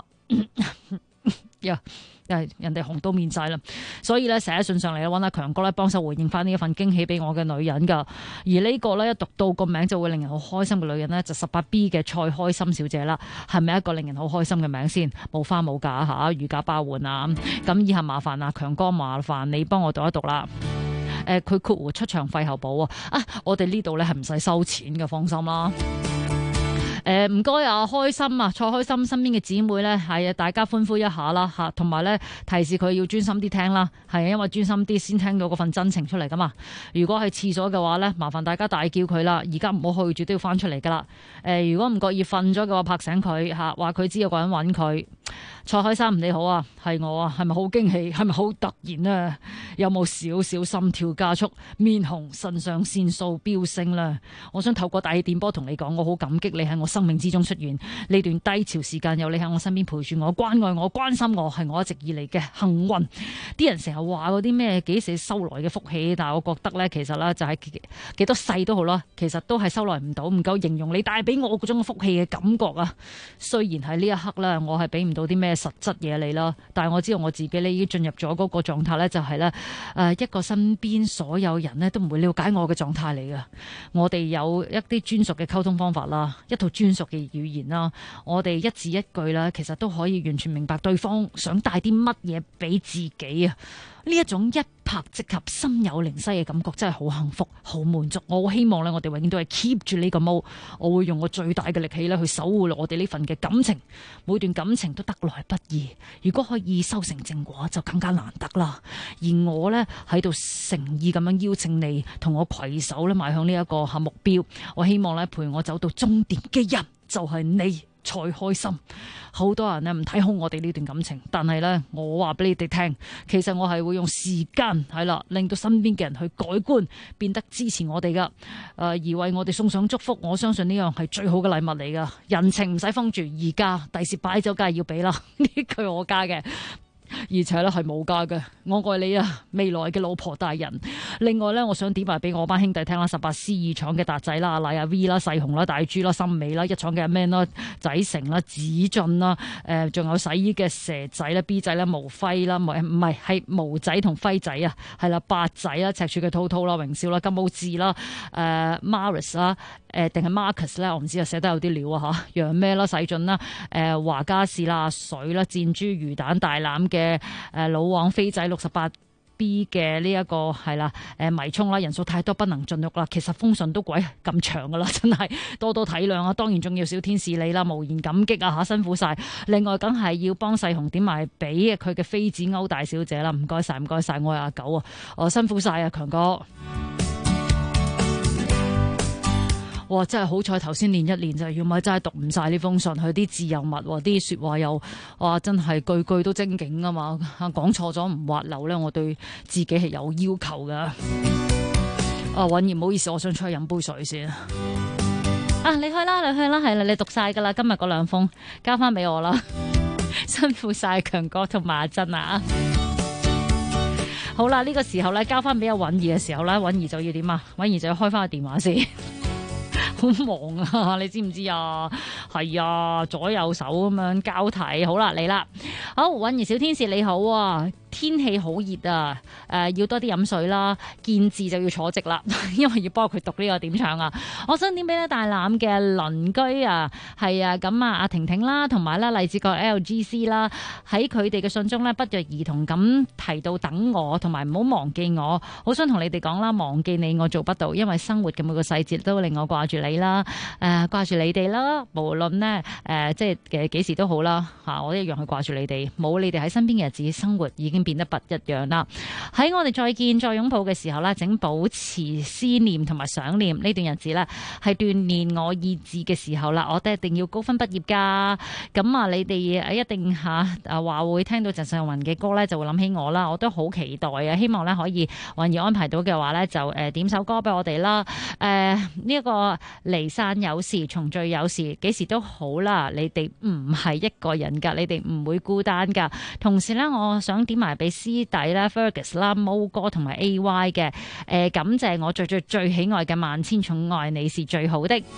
Speaker 9: 人哋紅到面晒啦，所以咧寫信上嚟揾阿強哥咧幫手回應翻呢一份驚喜俾我嘅女人噶。而呢個咧一讀到個名就會令人好開心嘅女人呢，就18B 嘅蔡開心小姐啦。係咪一個令人好開心嘅名先？冇花冇假吓，如假包換啊！咁以下麻煩啊強哥，麻煩你幫我讀一讀啦。佢括弧出場費後補啊！我哋呢度咧係唔使收錢嘅，放心啦。唔該啊，開心啊，蔡開心身邊嘅姊妹咧，係啊，大家歡呼一下啦嚇，同埋咧提示佢要專心啲聽啦，係因為專心啲先聽到嗰份真情出嚟噶嘛。如果係廁所嘅話咧，麻煩大家大叫佢啦，而家唔好去住都要翻出嚟噶啦。如果唔覺意瞓咗嘅話，拍醒佢嚇，話佢知有個人揾佢。蔡開心你好啊，係我啊，係咪好驚喜？係咪好突然啊？有冇少少心跳加速、面紅、腎上腺素飆升咧？我想透過大氣電波同你講，我好感激你喺我生命之中出現呢段低潮時間，有你喺我身邊陪住我、關愛我、關心我，係我一直以嚟嘅幸運。啲人成日話嗰啲咩幾時收來嘅福氣，但係我覺得咧，其實咧就係幾多世都好啦，其實都係收來唔到，唔夠形容你帶俾我嗰種福氣嘅感覺啊。雖然喺呢一刻咧，我係俾唔到啲咩實質嘢你啦，但係我知道我自己咧已經進入咗嗰個狀態咧，就係咧一個身邊所有人咧都唔會了解我嘅狀態嚟嘅。我哋有一啲專屬嘅溝通方法啦，一套專屬嘅語言啦，我哋一字一句啦，其實都可以完全明白對方想帶啲乜嘢俾自己啊！呢一種一拍即合、心有靈犀嘅感覺真係好幸福、好滿足。我好希望咧，我哋永遠都係 keep 住呢個 mode。我會用我最大嘅力氣咧去守護我哋呢份嘅感情。每段感情都得來不易，如果可以修成正果，就更加難得啦。而我呢，喺度誠意咁樣邀請你同我攜手咧邁向呢一個目標。我希望咧陪我走到終點嘅人就係你。才開心。好多人呢唔睇好我哋呢段感情，但係呢，我話俾你哋聽，其實我係會用時間係啦，令到身邊嘅人去改觀，變得支持我哋噶，而為我哋送上祝福。我相信呢樣係最好嘅禮物嚟噶，人情唔使封住，而家第時擺酒梗係要俾啦，呢句我加嘅。而且咧係冇價嘅，我愛你啊，未來嘅老婆大人。另外咧，我想點埋俾我班兄弟聽啦，18C 2廠嘅達仔啦、阿麗、阿 V 啦、細紅啦、大豬啦、森美啦、1廠嘅阿 Man 啦、仔成啦、子俊啦，仲有洗衣嘅蛇仔啦、B 仔啦、毛輝啦，唔係毛仔同輝仔啊，係啦，八仔啦、赤柱嘅滔滔啦、榮少啦、金毛志啦、Maris 啦。定係 Marcus 咧，我唔知啊，寫得有啲料啊嚇，楊咩啦、世俊啦、華家士啦、水啦、箭豬魚蛋大欖嘅老王飛仔68 B 嘅呢一個係啦，迷衝啦，人數太多不能進入啦。其實封信都鬼咁長噶啦，真係多多體諒啊！當然仲要小天使你啦，無言感激啊嚇，辛苦晒。另外梗係要幫細紅點埋俾佢嘅妃子歐大小姐啦，唔該晒，唔該晒，我係阿九啊，辛苦晒啊，強哥。哇！真係好彩，頭先練一練就，要咪真係讀唔晒呢封信，佢啲字又密，啲説話又哇，真係句句都精警啊嘛！講錯咗唔滑溜咧，我對自己係有要求噶。尹兒唔好意思，我想出去飲杯水先。你去啦，係啦，你讀晒噶啦，今日嗰兩封交翻俾我啦，辛苦晒強哥同埋阿珍啊！好啦，呢個時候咧交翻俾阿尹兒嘅時候咧，尹兒就要點啊？尹兒就要開翻個電話先。好忙啊，你知唔知啊？係啊，左右手咁樣交替。好啦，嚟啦。好，尹兒小天使你好啊。天氣好熱啊！要多啲飲水啦，見字就要坐直啦，因為要幫佢讀呢個點唱啊！我想點俾咧大欖嘅鄰居啊，係啊，咁啊，阿婷婷啦，同埋咧荔枝角 LGC 啦，喺佢哋嘅信中咧不約而同咁提到等我，同埋唔好忘記我。好想同你哋講啦，忘記你我做不到，因為生活嘅每個細節都令我掛住你啦，掛住你哋啦。無論呢，即係幾時都好啦，我一樣去掛住你哋。冇你哋喺身邊嘅日子，生活已經變得不一樣啦。喺我哋再見再擁抱嘅時候咧，請保持思念同埋想念。呢段日子咧係鍛煉我意志嘅時候啦，我哋一定要高分畢業噶。咁啊，你哋一定話會聽到鄭秀雲嘅歌咧，就會諗起我啦。我都好期待啊！希望咧可以允兒安排到嘅話咧，就點首歌俾我哋啦。呢一個離散有時，重聚有時，幾時都好啦。你哋唔係一個人噶，你哋唔會孤單噶。同時咧，我想點埋俾師弟啦、Fergus 啦、Mo 哥同埋 AY 嘅，感謝我最喜愛嘅萬千寵愛，你是最好的。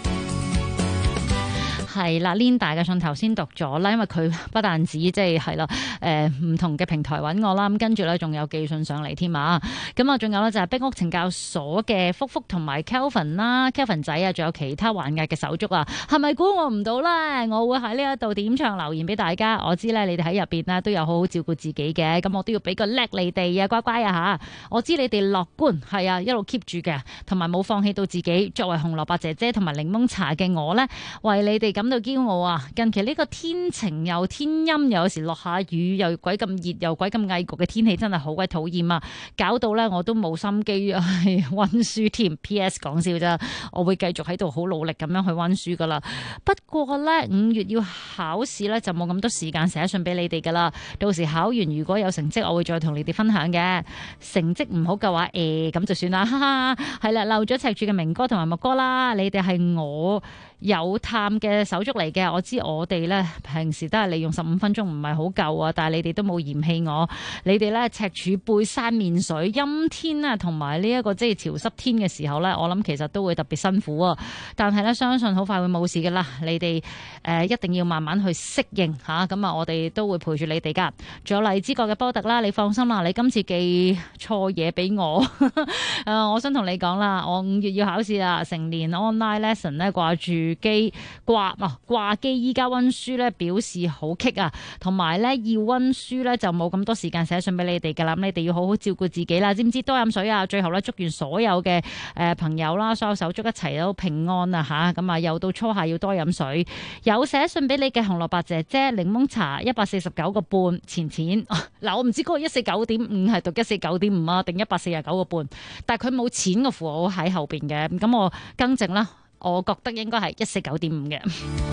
Speaker 9: 係啦，Linda 嘅信頭先讀咗啦，因為佢不但止即係啦，唔同嘅平台揾我啦，咁跟住咧仲有寄信上嚟添啊，咁啊仲有咧就係壁屋懲教所嘅福福同埋 Kelvin 啦 ，Kelvin 仔啊，仲有其他還押嘅手足啊，係咪估我唔到咧？我會喺呢一度點唱留言俾大家，我知咧你哋喺入邊咧都有好好照顧自己嘅，咁我都要俾個叻你哋啊，乖乖啊吓！我知你哋樂觀，係啊，一路 keep 住嘅，同埋冇放棄到自己。作為紅蘿蔔姐姐同埋檸檬茶嘅我咧，為你哋感到驕傲啊！近期呢個天晴又天陰，又有時落下雨，又鬼咁熱，又鬼咁翳焗嘅天氣，真係好鬼討厭啊！搞到咧我都冇心機溫書添。P.S. 講笑咋，我會繼續喺度好努力咁樣去溫書噶啦。不過咧5月要考試咧，就冇咁多時間寫信俾你哋噶啦。到時考完如果有成績，我會再同你哋分享嘅。成績唔好嘅話，咁就算啦。哈哈，係啦，漏咗赤柱嘅明哥同埋木哥啦，你哋係我有探嘅手足嚟嘅。我知我哋咧平時都係利用15分鐘唔係好夠啊，但係你哋都冇嫌棄我。你哋咧赤柱背山面水陰天啊，同埋呢一個即係潮濕天嘅時候咧，我諗其實都會特別辛苦啊。但係咧相信好快會冇事嘅啦。你哋一定要慢慢去適應吓，咁啊我哋都會陪住你哋噶。仲有荔枝角嘅波特啦，你放心啦，你今次寄錯嘢俾我。我想同你講啦，我5月要考試啦，成年 online lesson 咧掛住機掛機，依家溫書咧表示好棘啊，同埋咧要溫書咧就冇咁多時間寫信俾你哋噶啦，咁你哋要好好照顧自己啦，知唔知？多飲水啊！最後咧祝願所有嘅朋友啦，所有手足一齊都平安啊吓，咁啊又到初夏要多飲水。有寫信俾你嘅紅蘿蔔姐姐，檸檬茶149個半錢嗱，我唔知嗰個149.5係讀149.5啊，定149個半，但係佢冇錢嘅符號喺後邊嘅，咁我更正啦。我覺得應該係149.5嘅。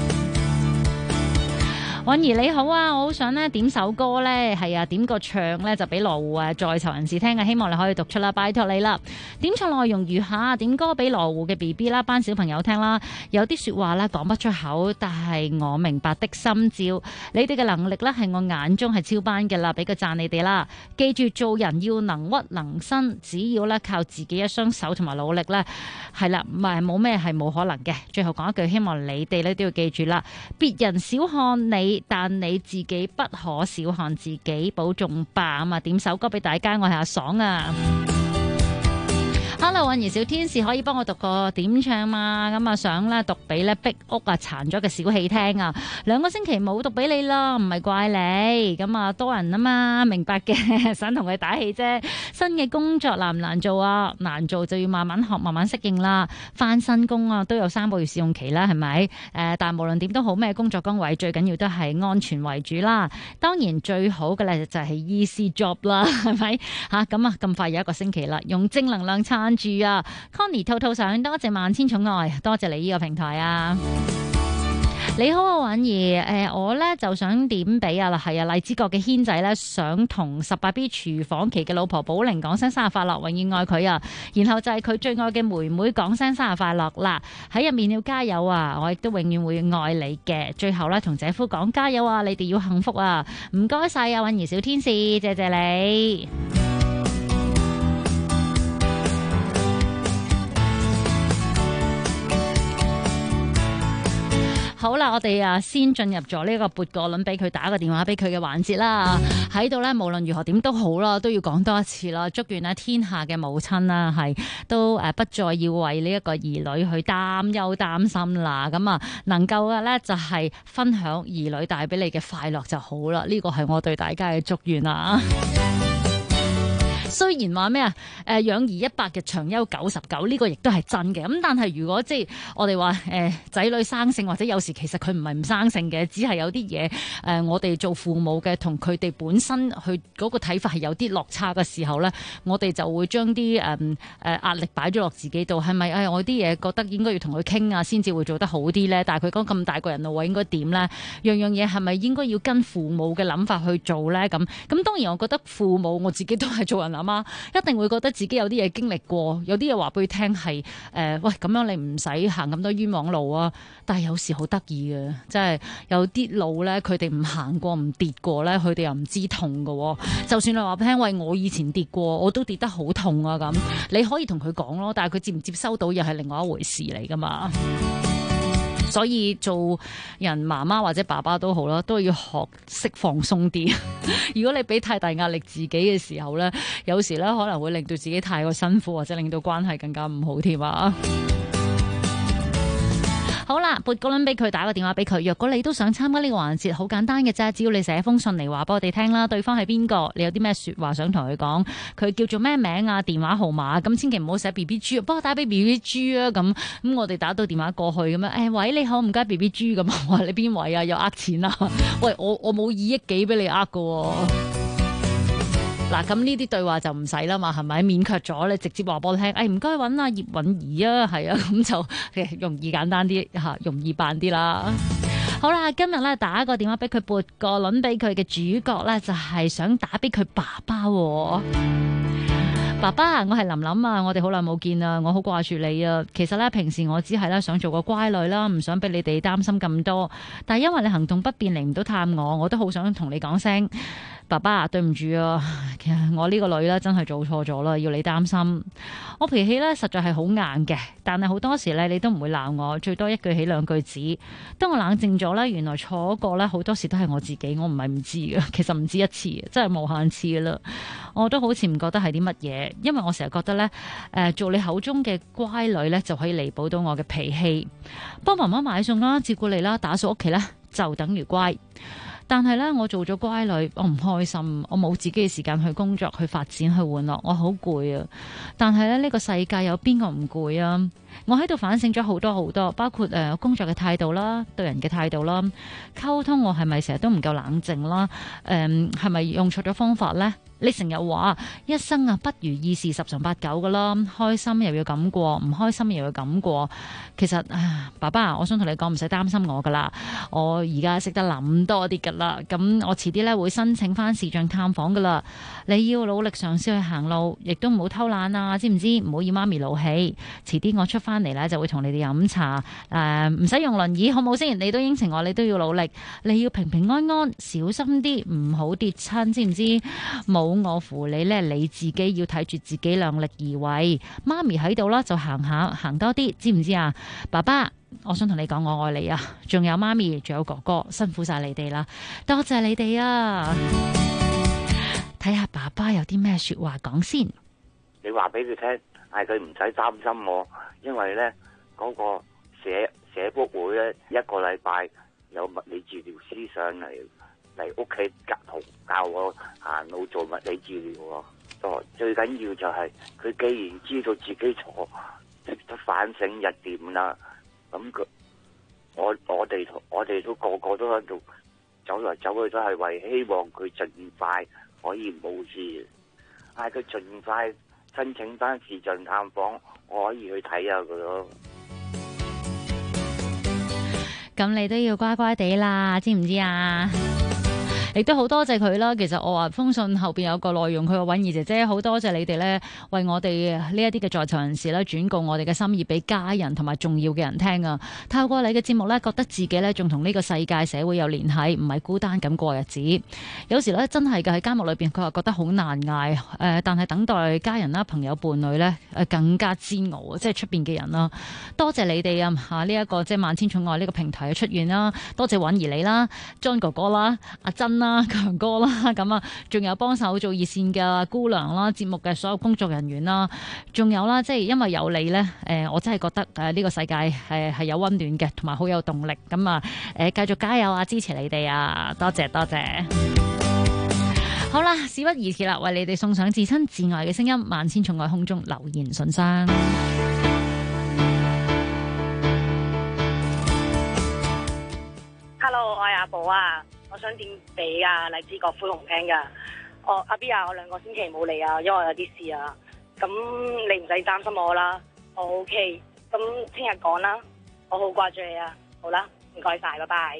Speaker 9: 允兒你好啊，我好想咧點首歌咧，係啊點個唱咧就俾羅湖在囚人士聽啊，希望你可以讀出啦，拜託你啦。點唱內容如下，點歌俾羅湖嘅 BB 啦，班小朋友聽啦。有啲說話咧講不出口，但係我明白的心照。你哋嘅能力咧係我眼中係超班嘅啦，俾個讚你哋啦。記住做人要能屈能伸，只要咧靠自己一雙手同埋努力咧，係啦，唔係冇咩係冇可能嘅。最後講一句，希望你哋咧都要記住啦，別人小看你，但你自己不可小看自己，保重吧啊！點首歌俾大家，我係阿爽啊！ Hello， 韻兒小天使，可以幫我讀個點唱嘛？咁啊想咧讀俾咧壁屋啊殘咗嘅小氣聽啊，2個星期冇讀俾你啦，唔係怪你，咁啊多人啊嘛，明白嘅，想同佢打氣啫。新嘅工作難唔難做啊？難做就要慢慢學，慢慢適應啦。返新工啊都有3個月試用期啦，係咪？但無論點都好，咩工作崗位最緊要都係安全為主啦。當然最好嘅咧就係 easy job 啦，係咪？咁啊咁快有1個星期啦，用正能量撐住啊 Connie 兔兔上，多謝萬千寵愛，多謝你呢個平台啊！你好啊，允兒，我咧就想點俾啊，係啊，荔枝角嘅軒仔咧，想同18B 廚房期嘅老婆寶玲講聲生日快樂，永遠愛佢啊！然後就係佢最愛嘅妹妹講聲生日快樂啦，喺入面要加油啊！我亦都永遠會愛你嘅。最後咧同姐夫講加油啊！你哋要幸福啊！唔該晒啊，允兒小天使，謝謝你。好啦，我哋先進入咗呢個撥個輪俾佢打個電話俾佢嘅環節啦。喺度咧，無論如何點都好啦，都要講多一次啦。祝願咧天下嘅母親啦，係都不再要為呢一個兒女去擔憂擔心啦。咁啊，能夠嘅咧就係分享兒女帶俾你嘅快樂就好啦。呢個係我對大家嘅祝願啊。雖然話咩養兒100日，長憂99，呢個亦都係真嘅。咁但係如果即係我哋話仔女生性，或者有時其實佢唔係唔生性嘅，只係有啲嘢我哋做父母嘅同佢哋本身去嗰個睇法係有啲落差嘅時候咧，我哋就會將啲壓力擺咗落自己度，係咪我啲嘢覺得應該要同佢傾啊，先至會做得好啲咧？但係佢講咁大個人咯，應該點咧？樣樣嘢係咪應該要跟父母嘅諗法去做咧？咁當然我覺得父母我自己都係做人諗。一定會覺得自己有啲嘢經歷過，有啲嘢話俾佢聽係喂，咁樣你唔使行咁多冤枉路啊！但係有時好得意嘅，即係有啲路咧，佢哋唔行過唔跌過咧，佢哋又唔知痛㗎。就算你話俾佢聽，喂，我以前跌過，我都跌得好痛啊！咁你可以同佢講咯，但係佢接唔接收到又係另外一回事嚟㗎嘛。所以做人媽媽或者爸爸都好啦，都要學識放鬆啲。如果你俾太大壓力自己嘅時候咧，有時咧可能會令到自己太過辛苦，或者令到關係更加唔好添啊。好啦，撥個輪俾佢，打個電話俾佢。若果你都想參加呢個環節，好簡單嘅啫，只要你寫封信嚟話俾我哋聽啦。對方係邊個？你有啲咩說話想同佢講？佢叫做咩名啊？電話號碼？咁千祈唔好寫 BB 豬，幫我打俾 BB 豬啊！咁我哋打到電話過去咁樣，喂，你好，唔該 BB 豬咁話你邊位啊？又呃錢啊？喂，我冇2億幾俾你呃㗎。嗱，咁呢啲對話就唔使啦嘛，係咪？勉強咗你直接話俾我聽，唔該揾阿葉韻儀啊，係啊，咁就容易簡單啲嚇，容易辦啲啦。好啦，今日咧打個電話俾佢，撥個輪俾佢嘅主角咧，就係想打俾佢爸爸喎。爸爸，我係琳琳啊，我哋好耐冇見啦，我好掛住你啊。其實咧，平時我只係咧想做個乖女啦，唔想俾你哋擔心咁多。但係因為你行動不便嚟唔到探我，我都好想同你講聲。爸爸，對唔住啊，其實我呢個女咧真係做錯咗啦，要你擔心。我脾氣咧實在係好硬嘅，但係好多時咧你都唔會鬧我，最多1句起2句止。當我冷靜咗咧，原來錯過咧好多時都係我自己，我唔係唔知嘅，其實唔止一次，真係無限次㗎啦。我都好似唔覺得係啲乜嘢，因為我成日覺得咧，做你口中嘅乖女咧就可以彌補到我嘅脾氣，幫媽媽買餸啦，照顧你啦，打掃屋企咧就等於乖。但係咧，我做咗乖女，我唔開心，我冇自己嘅時間去工作、去發展、去玩樂，我好攰啊！但係咧，呢個世界有邊個唔攰啊？我喺度反省咗好多，包括工作嘅態度啦、對人嘅態度啦、溝通我係咪成日都唔夠冷靜啦？係咪用錯咗方法呢？你成日話一生不如意事10常8九噶啦，開心又要咁過，唔開心又要咁過。其實爸爸，我想同你講，唔使擔心我噶啦，我而家識得諗多啲噶啦。咁我遲啲咧會申請翻視像探訪噶啦。你要努力嘗試去行路，亦都唔好偷懶啊，知唔知？唔好以媽咪怒氣。遲啲我出翻嚟咧就會同你哋飲茶。唔使用輪椅好冇先？你都應承我，你都要努力，你要平平安安，小心啲，唔好跌親，知唔知？冇我扶你咧，你自己要睇住自己，量力而為。媽咪喺度啦，就行多啲，知唔知啊？爸爸，我想同你講，我愛你啊！仲有媽咪，仲有哥哥，辛苦晒你哋啦，多謝你哋啊！睇下爸爸有啲咩說話講先。
Speaker 10: 你話俾佢聽， 嗌佢唔使擔心我，因為咧嗰個社福會咧1個禮拜有物理治療師上嚟屋企教我行路做物理治療喎。最緊要就係佢既然知道自己錯，識得反省日點啦，咁我哋都個個都喺度走來走去，都係為希望佢盡快可以冇事，嗌佢盡快申請翻視像探訪，我可以去睇下佢咯。
Speaker 9: 咁你都要乖乖地啦，知唔知啊？亦都好多謝佢啦。其實我話封信後邊有個內容，佢話允兒姐姐好多謝你哋咧，為我哋呢一啲嘅在囚人士咧轉告我哋嘅心意俾家人同埋重要嘅人聽啊。透過你嘅節目咧，覺得自己咧仲同呢個世界社會有聯繫，唔係孤單咁過日子。有時咧真係嘅喺監獄裏邊，佢話覺得好難捱，但係等待家人啦、朋友、伴侶咧更加煎熬，即係出邊嘅人啦。多謝你哋啊！呢一個即係萬千寵愛呢個平台嘅出現啦，多謝允兒你啦、John 哥哥啦、阿珍啦、強哥啦，咁啊，仲有幫手做熱線嘅姑娘啦，節目嘅所有工作人員啦，仲有啦，即係因為有你呢，我真係覺得呢個世界係有溫暖嘅，同埋好有動力，咁啊，繼續加油啊，支持你哋啊，多謝多謝。好啦，事不宜遲啦，為你哋送上至親至愛嘅聲音，萬千寵愛空中留言信箱。
Speaker 12: Hello， 我係阿寶啊。我想點俾荔枝角歡龍聽噶。阿 B 啊，我2個星期冇嚟啊，因為我有啲事啊。咁你唔使擔心我啦，我 OK。咁聽日講啦，我好掛住你啊。好啦，唔該晒，拜拜。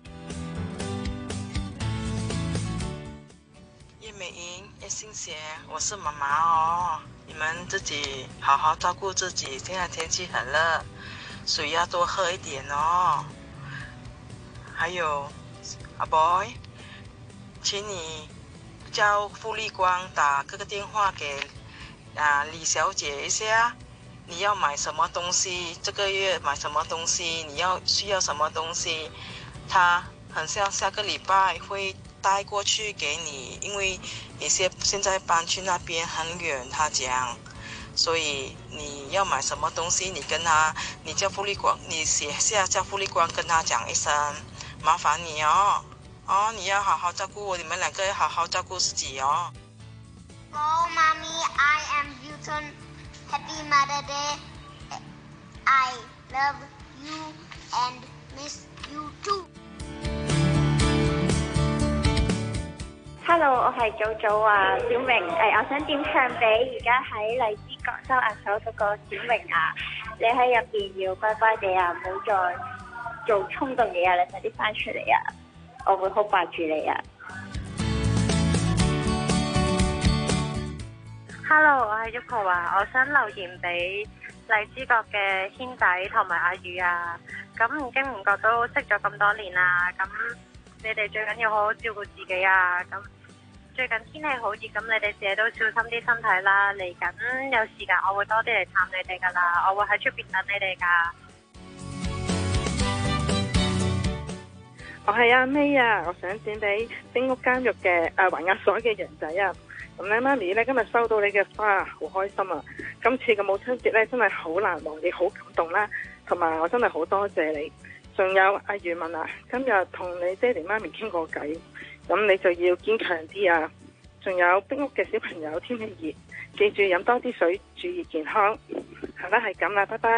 Speaker 13: 葉美瑩，葉欣姐，我是媽媽哦。你們自己好好照顧自己，現在天氣很熱，水要多喝一點哦。還有。阿 boy， 請你叫傅立光打個電話給李小姐一下，你要買什麼東西，這個月買什麼東西，你需要什麼東西，他很像下個禮拜會帶過去給你，因為有些現在搬去那邊很遠，他講，所以你要買什麼東西，你叫傅立光，你寫下叫傅立光跟他講一聲。麻煩你哦，你要好好照顧我，你們2個要好好照顧自己哦。
Speaker 15: Oh, Mommy, I am Newton. Happy Mother Day. I love you and miss you too.
Speaker 16: Hello， 我係祖祖啊，小明。我想點唱俾而家喺荔枝角收押所嗰個小明啊，你喺入邊要乖乖地啊，唔好再做衝動嘢啊！你快啲翻出嚟啊！我會好掛住你啊
Speaker 17: ！Hello， 我係 Yuko 啊，我想留言俾荔枝角嘅軒仔同埋阿宇啊。咁唔經唔覺都識咗咁多年啦，咁你哋最緊要好好照顧自己啊！咁最近天氣好熱，咁你哋自己都小心啲身體啦。嚟緊有時間我會多啲嚟探你哋噶啦，我會喺出邊等你哋噶。
Speaker 18: 我係阿 May 啊，我想剪俾丁屋監獄嘅還押所嘅羊仔啊。咁咧，媽咪咧今日收到你嘅花，好開心啊！今次嘅母親節咧真係好難忘，亦好感動啦。同埋我真係好多謝你。仲有阿余文啊，今日同你爹哋媽咪傾過偈，咁你就要堅強啲啊！仲有丁屋嘅小朋友，天氣熱，記住飲多啲水，注意健康。好啦，係咁啦，拜拜。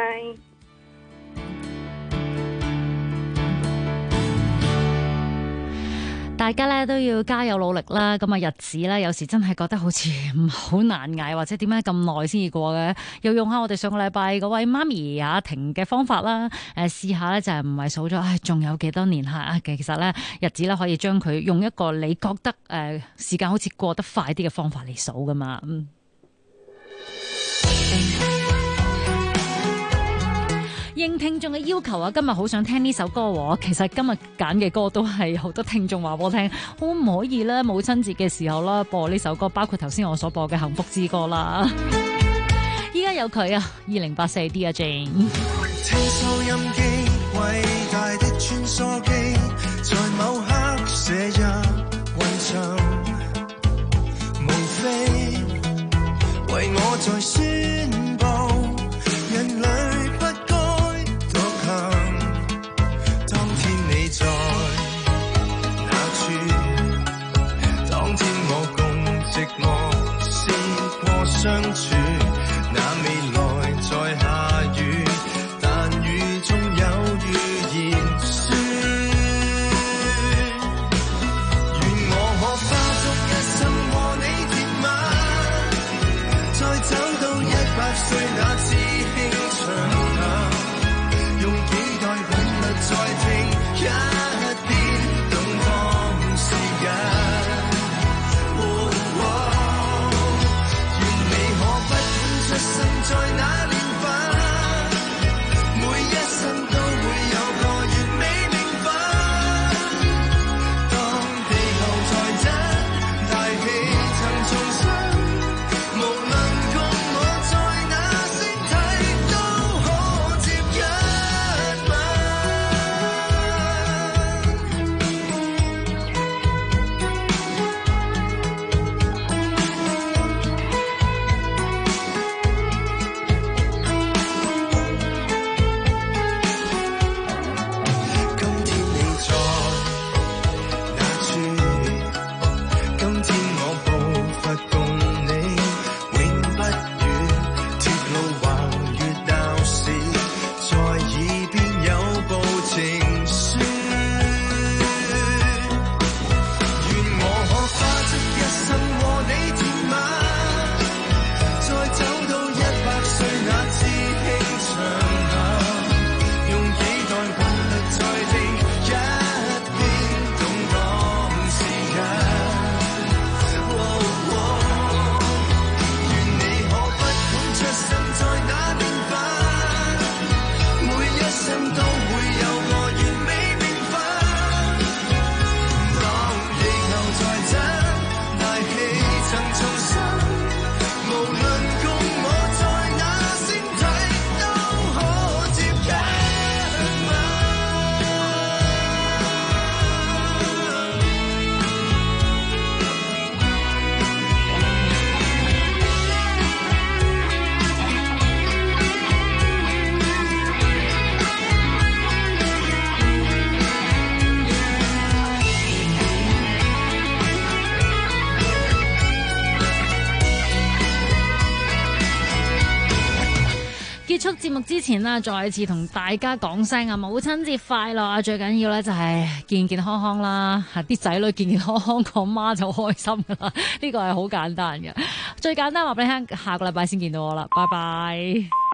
Speaker 9: 大家咧都要加油努力啦！咁啊日子咧，有時真係覺得好似好難捱，或者點解咁耐先至過嘅？又用下我哋上個禮拜嗰位媽咪阿婷嘅方法啦，試下咧就係唔係數咗，仲有幾多年嚇？其實咧日子咧可以將佢用一個你覺得時間好似過得快啲嘅方法嚟數噶嘛。應聽眾嘅要求啊，今日好想聽呢首歌喎。其實今日揀嘅歌都係好多聽眾話我聽，可唔可以咧母親節嘅時候啦播呢首歌，包括頭先我所播嘅幸福之歌啦。依家有佢啊，2084 Dear Jane。
Speaker 3: 聽收音機，偉大的穿梭機，在某刻寫入雲層，無非為我在宣佈。
Speaker 9: 結束節目之前啦，再次同大家講聲啊，母親節快樂啊！最緊要咧就係健健康康啦，啲仔女健健康康，個媽就開心噶啦。呢個係好簡單嘅，最簡單話俾你聽，下個禮拜先見到我啦，拜拜。